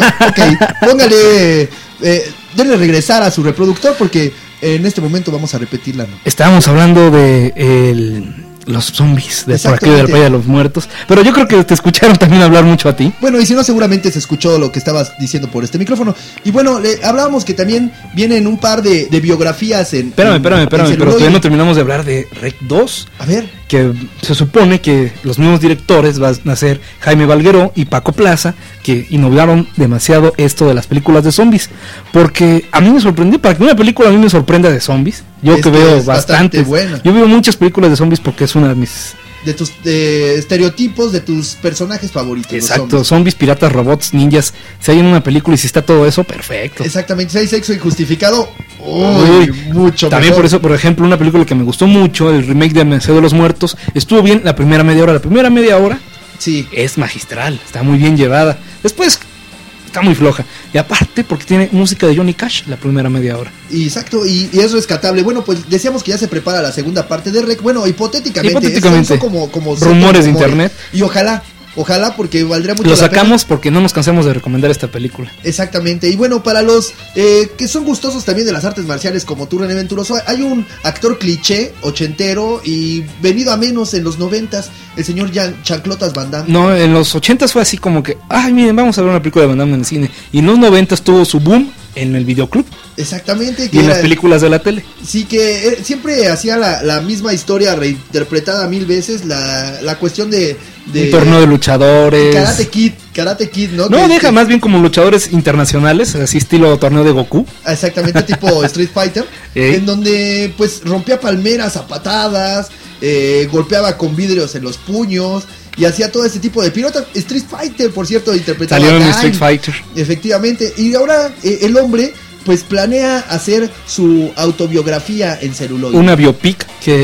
Ok, póngale, denle regresar a su reproductor porque en este momento vamos a repetirla, ¿no? Estábamos hablando de los zombies de por aquí del Valle de los Muertos, pero yo creo que te escucharon también hablar mucho a ti. Bueno, y si no, seguramente se escuchó lo que estabas diciendo por este micrófono. Y bueno, hablábamos que también vienen un par de biografías en... Espérame, pero todavía no terminamos de hablar de Rec 2. A ver. Que se supone que los mismos directores van a ser Jaime Valgueró y Paco Plaza, que innovaron demasiado esto de las películas de zombies. Porque a mí me sorprendió, para que una película a mí me sorprenda de zombies, yo que veo bastante buena. Yo veo muchas películas de zombies porque es una de mis... De tus estereotipos, de tus personajes favoritos. Exacto, zombies, piratas, robots, ninjas. Si hay en una película y si está todo eso, perfecto. Exactamente, si hay sexo injustificado, mucho también mejor. Por eso, por ejemplo, una película que me gustó mucho, el remake de Amanecer de los Muertos, estuvo bien la primera media hora. La primera media hora sí es magistral, está muy bien llevada. Después está muy floja. Y aparte porque tiene música de Johnny Cash la primera media hora. Exacto, y es rescatable. Bueno, pues decíamos que ya se prepara la segunda parte de Rec. Bueno, hipotéticamente como rumores de internet. Y ojalá, porque valdría mucho la pena. Lo sacamos porque no nos cansamos de recomendar esta película. Exactamente, y bueno, para los que son gustosos también de las artes marciales como tú, René Venturoso, hay un actor cliché, ochentero y venido a menos en los 90s, el señor Chanclotas Van Damme. No, en los 80s fue así como que, ay, miren, vamos a ver una película de Van Damme en el cine. Y en los 90s tuvo su boom en el videoclub. Exactamente. Y en las películas de la tele. Sí, que siempre hacía la misma historia reinterpretada 1000 veces, la cuestión de un torneo de luchadores. Karate Kid, ¿no? No, deja más bien como luchadores internacionales, así estilo torneo de Goku. Exactamente, tipo Street Fighter, en donde pues rompía palmeras a patadas, golpeaba con vidrios en los puños y hacía todo ese tipo de piruetas. Street Fighter, por cierto, interpretaba salió en Street Fighter. Efectivamente, y ahora el hombre pues planea hacer su autobiografía en celuloide. Una biopic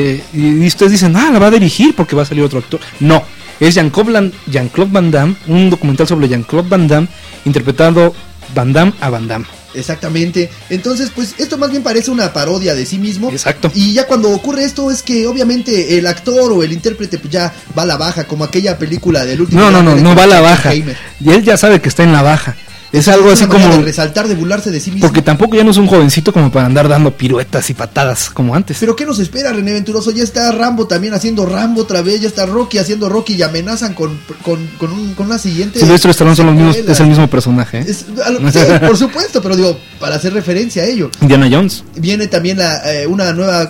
y ustedes dicen, la va a dirigir porque va a salir otro actor. No, es Jean-Claude Van Damme, un documental sobre Jean-Claude Van Damme, interpretando Van Damme a Van Damme. Exactamente, entonces pues esto más bien parece una parodia de sí mismo. Exacto. Y ya cuando ocurre esto es que obviamente el actor o el intérprete pues ya va a la baja, como aquella película del último. No va a la baja. Y él ya sabe que está en la baja. Es algo así como de resaltar, de burlarse de sí mismo. Porque tampoco ya no es un jovencito como para andar dando piruetas y patadas como antes. Pero ¿qué nos espera, René Venturoso? Ya está Rambo también haciendo Rambo otra vez, ya está Rocky haciendo Rocky y amenazan con una siguiente. Silvestre Stallone son los mismos, es el mismo personaje. Sí, por supuesto, pero digo, para hacer referencia a ello. Indiana Jones. Viene también una nueva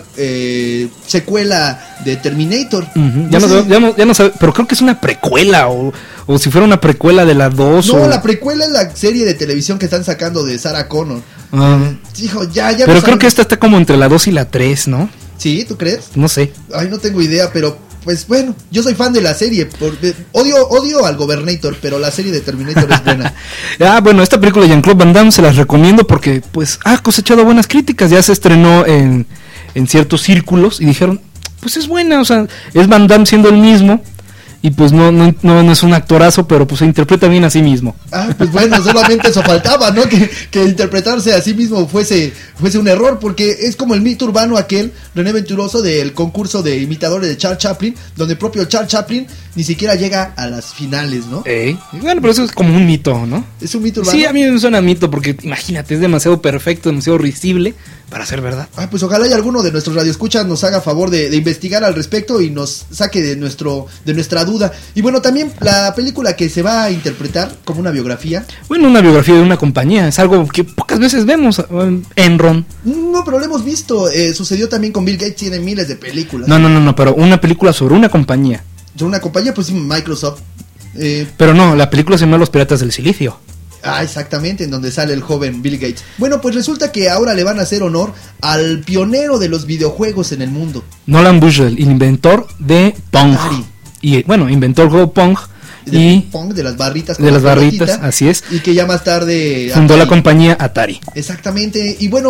secuela de Terminator. Ya no sabe, pero creo que es una precuela o si fuera una precuela de la 2. No, la precuela es la serie de televisión que están sacando de Sarah Connor. Hijo, ya pero creo que esta está como entre la 2 y la 3, ¿no? ¿Sí? ¿Tú crees? No sé. Ay, no tengo idea, pero pues bueno, yo soy fan de la serie. Odio al Gobernator, pero la serie de Terminator es buena. Bueno, esta película de Jean-Claude Van Damme se las recomiendo porque pues ha cosechado buenas críticas. Ya se estrenó en ciertos círculos y dijeron, pues es buena, o sea, es Van Damme siendo el mismo. Y pues no es un actorazo, pero pues se interpreta bien a sí mismo. Pues bueno, solamente eso faltaba, ¿no? Que interpretarse a sí mismo fuese un error, porque es como el mito urbano aquel, René Venturoso, del concurso de imitadores de Charles Chaplin, donde el propio Charles Chaplin ni siquiera llega a las finales, ¿no? Bueno, pero eso es como un mito, ¿no? Es un mito urbano. Sí, a mí me suena mito, porque imagínate, es demasiado perfecto, demasiado risible para ser verdad. Pues ojalá y alguno de nuestros radioescuchas nos haga favor de investigar al respecto y nos saque de nuestra duda. Y bueno, también la película que se va a interpretar como una biografía. Bueno, una biografía de una compañía, es algo que pocas veces vemos. Enron. No, pero lo hemos visto. Sucedió también con Bill Gates, tiene miles de películas. No, pero una película sobre una compañía. Sobre una compañía, pues sí, Microsoft. Pero no, la película se llama Los Piratas del Silicio. Exactamente, en donde sale el joven Bill Gates. Bueno, pues resulta que ahora le van a hacer honor al pionero de los videojuegos en el mundo. Nolan Bushnell, inventor de Pong. Y bueno, inventó el juego Pong. Pong, de las barritas. De las barritas, así es. Y que ya más tarde fundó la compañía Atari. Exactamente. Y bueno,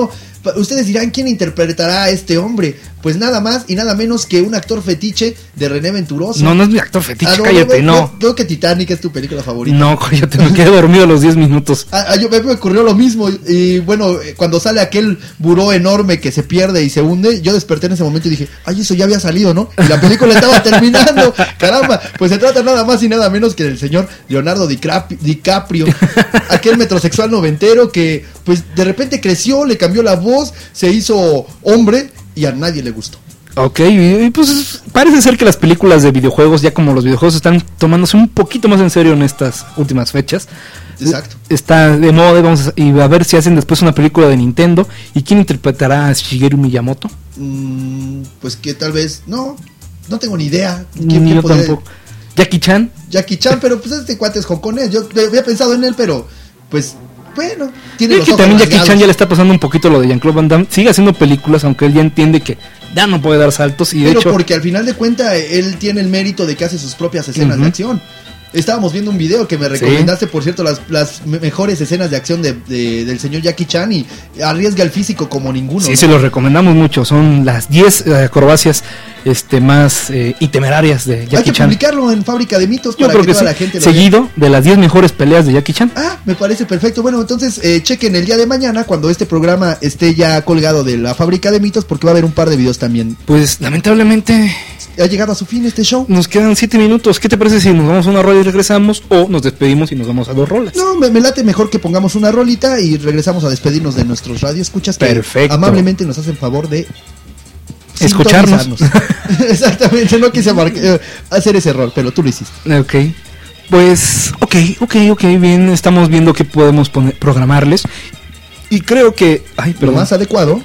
Ustedes dirán, ¿quién interpretará a este hombre? Pues nada más y nada menos que un actor fetiche de René Venturoso. No es mi actor fetiche, cállate, no. Creo que Titanic es tu película favorita. No, cállate, me quedé dormido a los 10 minutos. Me ocurrió lo mismo. Y bueno, cuando sale aquel buró enorme que se pierde y se hunde, yo desperté en ese momento y dije, ay, eso ya había salido, ¿no? Y la película estaba terminando. Caramba, pues se trata nada más y nada menos que del señor Leonardo DiCaprio, aquel metrosexual noventero que pues de repente creció, le cambió la voz, se hizo hombre y a nadie le gustó. Ok, y pues parece ser que las películas de videojuegos, ya como los videojuegos están tomándose un poquito más en serio en estas últimas fechas. Exacto. Está de moda, y a ver si hacen después una película de Nintendo. ¿Y quién interpretará a Shigeru Miyamoto? Pues que tal vez, no tengo ni idea. Yo tampoco. Jackie Chan, pero pues este cuate es hongkonés. Yo había pensado en él, pero pues bueno, tiene los que ojos también rasgados. Jackie Chan ya le está pasando un poquito lo de Jean-Claude Van Damme. Sigue haciendo películas, aunque él ya entiende que ya no puede dar saltos. Y de hecho, porque al final de cuentas él tiene el mérito de que hace sus propias escenas de acción. Estábamos viendo un video que me recomendaste, por cierto, las mejores escenas de acción del señor Jackie Chan, y arriesga el físico como ninguno. Sí, ¿no? Se los recomendamos mucho. Son las 10 acrobacias más y temerarias de Jackie Chan. Hay que publicarlo en Fábrica de Mitos para que toda la gente lo vea. Seguido de las 10 mejores peleas de Jackie Chan. Me parece perfecto. Bueno, entonces chequen el día de mañana cuando este programa esté ya colgado de la Fábrica de Mitos, porque va a haber un par de videos también. Pues lamentablemente ha llegado a su fin este show. Nos quedan 7 minutos. ¿Qué te parece si nos vamos a una rola y regresamos, o nos despedimos y nos vamos a 2 rolas? No, me late mejor que pongamos una rolita y regresamos a despedirnos de nuestros radioescuchas. Perfecto. Que amablemente nos hacen favor de escucharnos. Exactamente, no quise hacer ese error, pero tú lo hiciste. Ok. Pues, ok, bien, estamos viendo qué podemos programarles. Y creo que lo más adecuado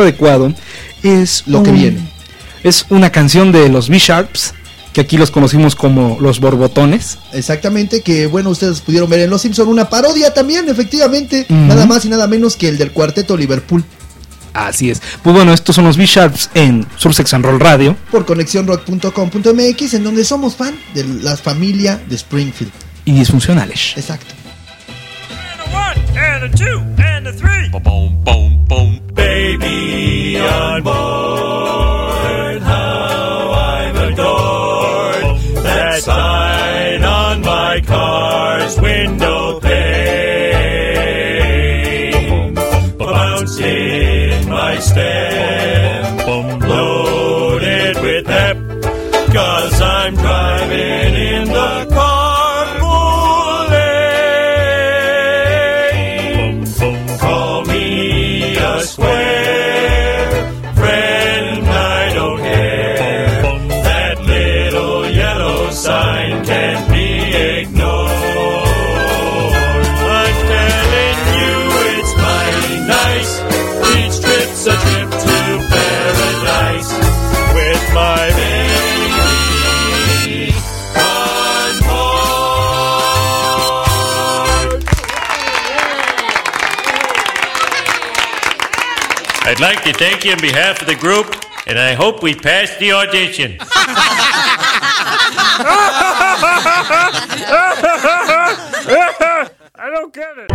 es lo que viene. Es una canción de los B-Sharps, que aquí los conocimos como los Borbotones. Exactamente, que bueno, ustedes pudieron ver en Los Simpson una parodia también, efectivamente, nada más y nada menos que el del Cuarteto Liverpool. Así es. Pues bueno, estos son los B-Sharps en Sursex and Roll Radio. Por conexiónrock.com.mx, en donde somos fan de la familia de Springfield. Y disfuncionales. Exacto. And a 2 and a 3. Boom, boom, boom. Baby on board, how I'm adored. That sign on my car's window pane. Bouncing my stem, loaded with pep. 'Cause I'm driving in the carpool lane. Call me a square friend, I don't care. That little yellow sign can't be ignored. I'm telling you it's mighty nice. Each trip's a trip to paradise with my baby on board. I'd like to thank you on behalf of the group, and I hope we pass the audition. I don't get it.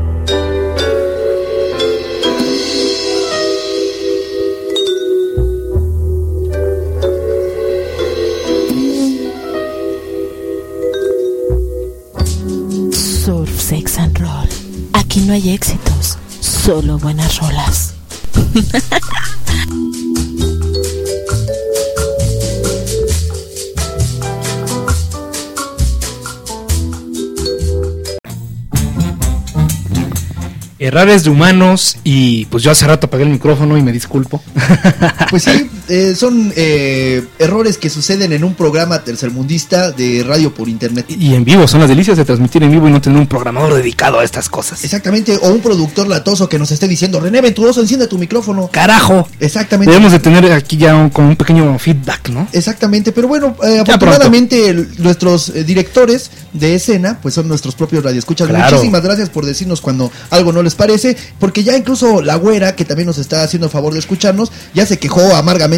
Surf, Sex and Roll. Aquí no hay éxitos, solo buenas rolas. Errores de humanos, y pues yo hace rato apagué el micrófono y me disculpo. Pues sí, son errores que suceden en un programa tercermundista de radio por internet. Y en vivo, son las delicias de transmitir en vivo y no tener un programador dedicado a estas cosas. Exactamente, o un productor latoso que nos esté diciendo: René Venturoso, enciende tu micrófono. ¡Carajo! Exactamente. Debemos de tener aquí ya como un pequeño feedback, ¿no? Exactamente, pero bueno, afortunadamente nuestros directores de escena pues son nuestros propios radioescuchas. Claro. Muchísimas gracias por decirnos cuando algo no les parece, porque ya incluso la güera, que también nos está haciendo el favor de escucharnos, ya se quejó amargamente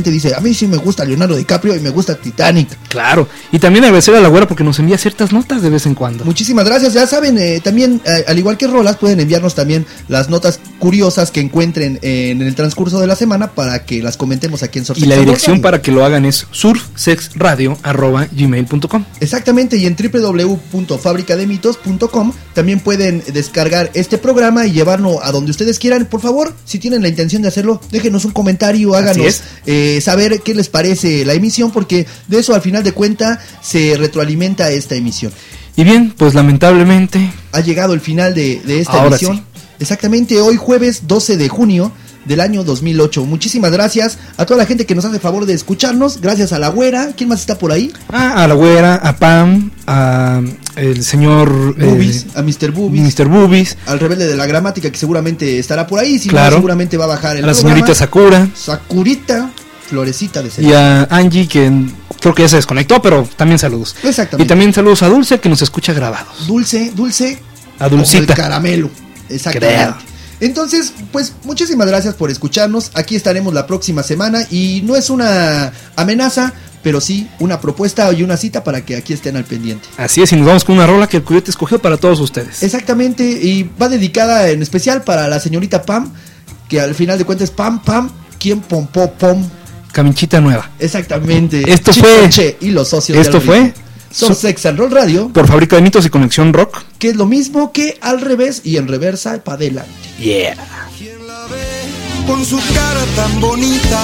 sinceramente dice, a mí sí me gusta Leonardo DiCaprio y me gusta Titanic. Claro, y también agradecer a la güera porque nos envía ciertas notas de vez en cuando. Muchísimas gracias, ya saben, también, al igual que rolas, pueden enviarnos también las notas curiosas que encuentren en el transcurso de la semana para que las comentemos aquí en Surf Y Sex la and Roll dirección Radio. para que lo hagan es surfsexradio@gmail.com. Exactamente, y en www.fabricademitos.com también pueden descargar este programa y llevarlo a donde ustedes quieran. Por favor, si tienen la intención de hacerlo, déjenos un comentario, háganos saber qué les parece la emisión, porque de eso al final de cuentas se retroalimenta esta emisión. Y bien, pues lamentablemente ha llegado el final de esta ahora emisión. Sí. Exactamente, hoy jueves 12 de junio del año 2008. Muchísimas gracias a toda la gente que nos hace favor de escucharnos. Gracias a la güera. ¿Quién más está por ahí? A la güera, a Pam, a el señor Bubis, a Mr. Bubis, al rebelde de la gramática que seguramente estará por ahí. Si claro. no, seguramente va a bajar el a la programa. Señorita Sakura. Sakurita, florecita de cereal. Y a Angie, que creo que ya se desconectó, pero también saludos. Exactamente. Y también saludos a Dulce, que nos escucha grabados. Dulce. A Dulcita. El caramelo. Exactamente. Creo. Entonces, pues muchísimas gracias por escucharnos. Aquí estaremos la próxima semana y no es una amenaza, pero sí una propuesta y una cita para que aquí estén al pendiente. Así es, y nos vamos con una rola que el Coyote escogió para todos ustedes. Exactamente, y va dedicada en especial para la señorita Pam, que al final de cuentas es Pam, quien pompó pom. Caminchita nueva. Exactamente. Esto fue Che y los socios. Esto fue Surf Sex and Roll Radio. Por Fábrica de Mitos y Conexión Rock. Que es lo mismo que al revés y en reversa para adelante. Yeah. ¿Quién la ve con su cara tan bonita?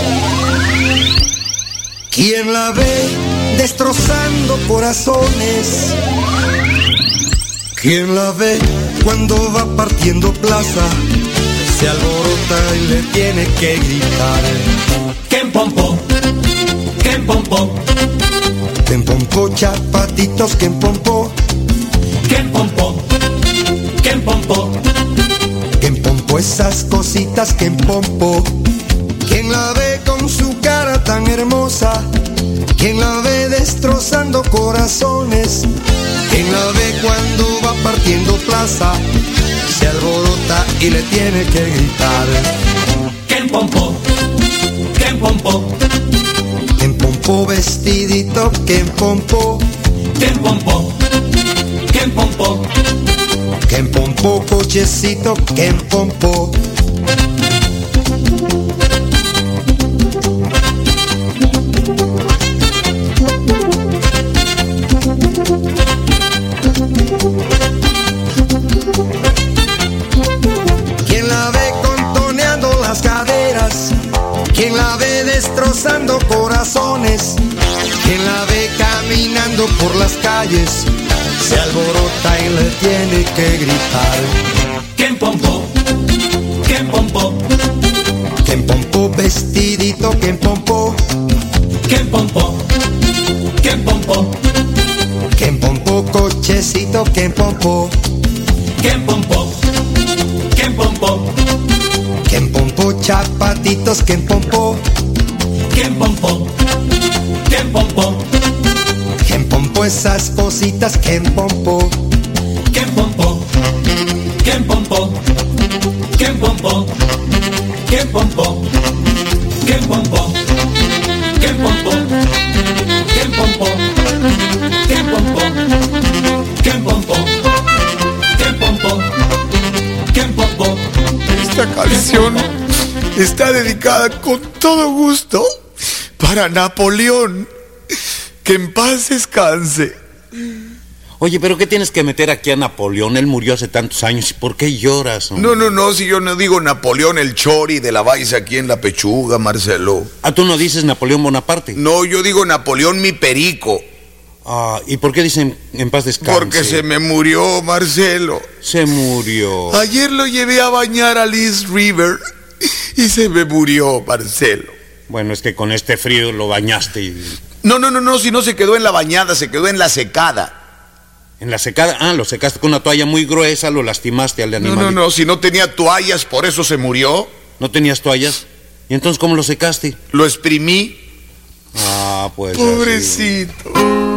¿Quién la ve destrozando corazones? ¿Quién la ve cuando va partiendo plaza? Se alborota y le tiene que gritar. ¿Quién pompó? ¿Quién pompó? ¿Quién pompó chapatitos? ¿Quién pompó? ¿Quién pompó? ¿Quién pompó? ¿Quién pompó esas cositas? ¿Quién pompó? ¿Quién la ve con su cara tan hermosa? ¿Quién la ve destrozando corazones? ¿Quién la ve cuando va partiendo plaza? Se alborota y le tiene que gritar. ¿Quién pompó? ¿Quién pompó? ¿Quién pompó vestidito? ¿Quién pompó? ¿Quién pompó? ¿Quién pompó? ¿Quién pompó cochecito? ¿Quién pompó? ¿Quién la ve contoneando las caderas? ¿Quién la ve destrozando corazones? ¿Quién la ve caminando por las calles? Se alborota y le tiene que gritar. ¿Quién pompó? ¿Quién pompó? ¿Quién pompó vestidito? ¿Quién pompó? ¿Quién pompó? ¿Quién pompó? ¿Quién pompó cochecito? ¿Quién pompó? ¿Quién pompó? ¿Quién pompó? ¿Quién pompó chapatitos? ¿Quién pompó? ¿Quién pompó? ¿Quién pompó? ¿Quién pompó esas cositas? ¿Quién pompó? ¿Quién pompó? ¿Quién pompó? ¿Quién pompó? ¿Quién pompó? ¿Quién pompó? ¿Quién pompó? ¿Quién pompó? ¿Quién pompó? ¿Quién pompó? ¿Quién pompó? ¿Quién pompó? Esta canción está dedicada con todo gusto para Napoleón. Que en paz descanse. Oye, pero ¿qué tienes que meter aquí a Napoleón? Él murió hace tantos años. ¿Y por qué lloras? No, si yo no digo Napoleón el Chori de la Baiza aquí en la pechuga, Marcelo. Ah, ¿tú no dices Napoleón Bonaparte? No, yo digo Napoleón mi perico. Ah, ¿y por qué dicen en paz descanse? Porque se me murió, Marcelo. Se murió. Ayer lo llevé a bañar al East River y se me murió, Marcelo. Bueno, es que con este frío lo bañaste y... No, si no se quedó en la bañada, se quedó en la secada. ¿En la secada? Ah, lo secaste con una toalla muy gruesa, lo lastimaste al animal. No, si no tenía toallas, por eso se murió. ¿No tenías toallas? ¿Y entonces cómo lo secaste? Lo exprimí. Ah, pues pobrecito. Así.